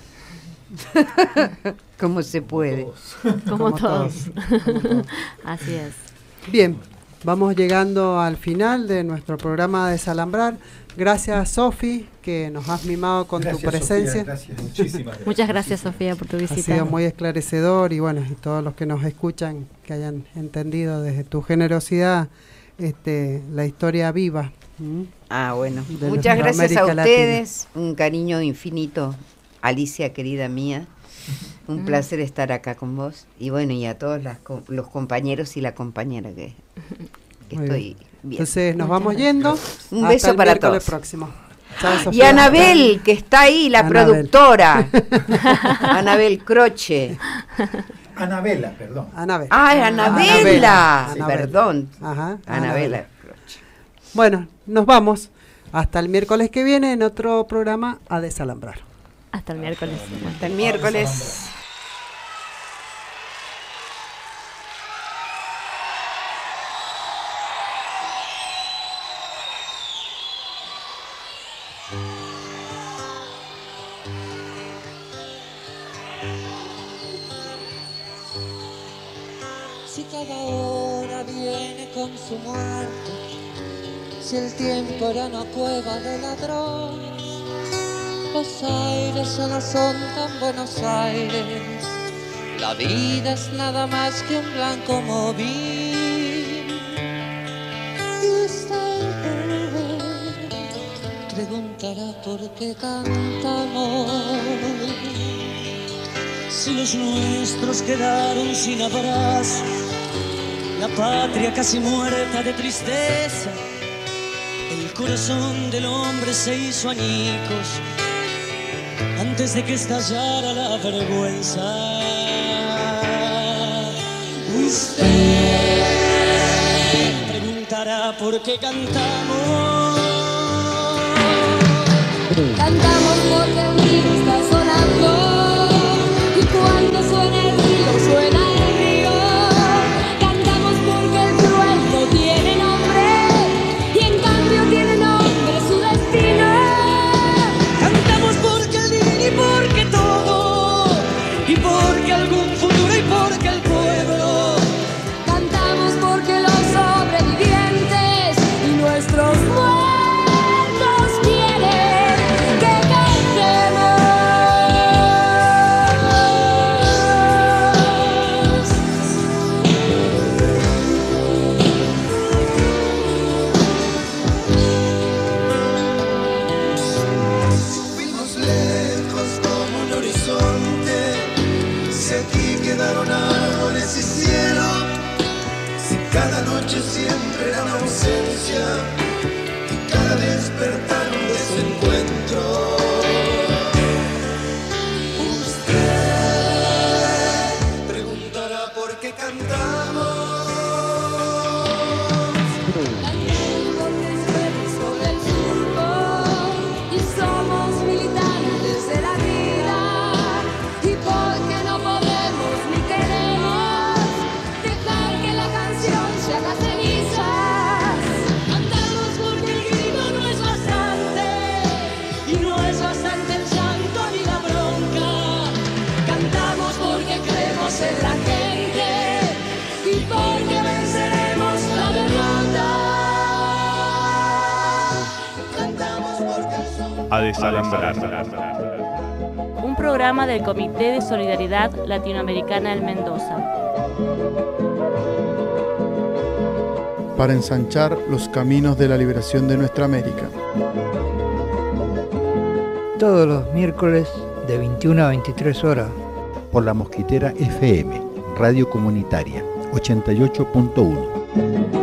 Speaker 7: como se puede.
Speaker 1: Como todos. Así es.
Speaker 4: Bien, vamos llegando al final de nuestro programa Desalambrar. Gracias, Sofi, que nos has mimado con tu presencia.
Speaker 13: Sofía, gracias, muchísimas gracias.
Speaker 1: Muchas gracias, Sofía, por tu visita.
Speaker 4: Ha sido muy esclarecedor y bueno, y todos los que nos escuchan que hayan entendido desde tu generosidad la historia viva.
Speaker 7: Bueno,
Speaker 4: de
Speaker 7: muchas gracias a
Speaker 4: América
Speaker 7: ustedes, un cariño infinito, Alicia, querida mía, un placer estar acá con vos y bueno, y a todos los compañeros y la compañera que estoy bien.
Speaker 4: Entonces nos vamos yendo.
Speaker 7: Un beso para todos.
Speaker 4: Próximo. Chao,
Speaker 7: Y
Speaker 4: Sofía.
Speaker 7: Anabel, que está ahí, la productora. Anabel Croce.
Speaker 9: Anabela, perdón.
Speaker 4: Anabela.
Speaker 7: Anabela.
Speaker 4: Anabela.
Speaker 7: Perdón.
Speaker 4: Ajá,
Speaker 7: Anabela.
Speaker 4: Bueno, nos vamos. Hasta el miércoles que viene en otro programa a Desalambrar.
Speaker 1: Hasta el miércoles.
Speaker 7: Hasta el miércoles.
Speaker 16: Si cada hora viene con su muerte, si el tiempo era una cueva de ladrones, los aires ya no son tan Buenos Aires, la vida es nada más que un blanco móvil. Y usted preguntará por qué cantamos, si los nuestros quedaron sin abrazo, la patria casi muerta de tristeza, el corazón del hombre se hizo añicos antes de que estallara la vergüenza. Usted preguntará por qué cantamos. Cantamos porque el río está sonando, y cuando suena el río, suena el río. Cantamos porque el cruel no tiene nombre, y en cambio tiene nombre su destino. Cantamos porque el bien y porque todo, y porque algún futuro y porque el pueblo. Cantamos porque los sobrevivientes y nuestros muertos quieren que cantemos.
Speaker 10: Fuimos lejos como un horizonte, si aquí quedaron árboles y cielo, si cada noche siempre era una ausencia y cada despertar un desencuentro. Usted preguntará por qué cantamos.
Speaker 16: Sobre el surco, y somos militantes de la vida, y porque no podemos ni queremos dejar que la canción se haga cenizas. Cantamos porque el grito no es bastante, y no es bastante el llanto ni la bronca. Cantamos porque creemos en la gente, y porque venceremos la derrota. Cantamos porque el sol
Speaker 2: A Desalambrar.
Speaker 1: Un programa del Comité de Solidaridad Latinoamericana del Mendoza.
Speaker 5: Para ensanchar los caminos de la liberación de nuestra América.
Speaker 6: Todos los miércoles de 21 a 23 horas.
Speaker 9: Por la Mosquitera FM, Radio Comunitaria, 88.1.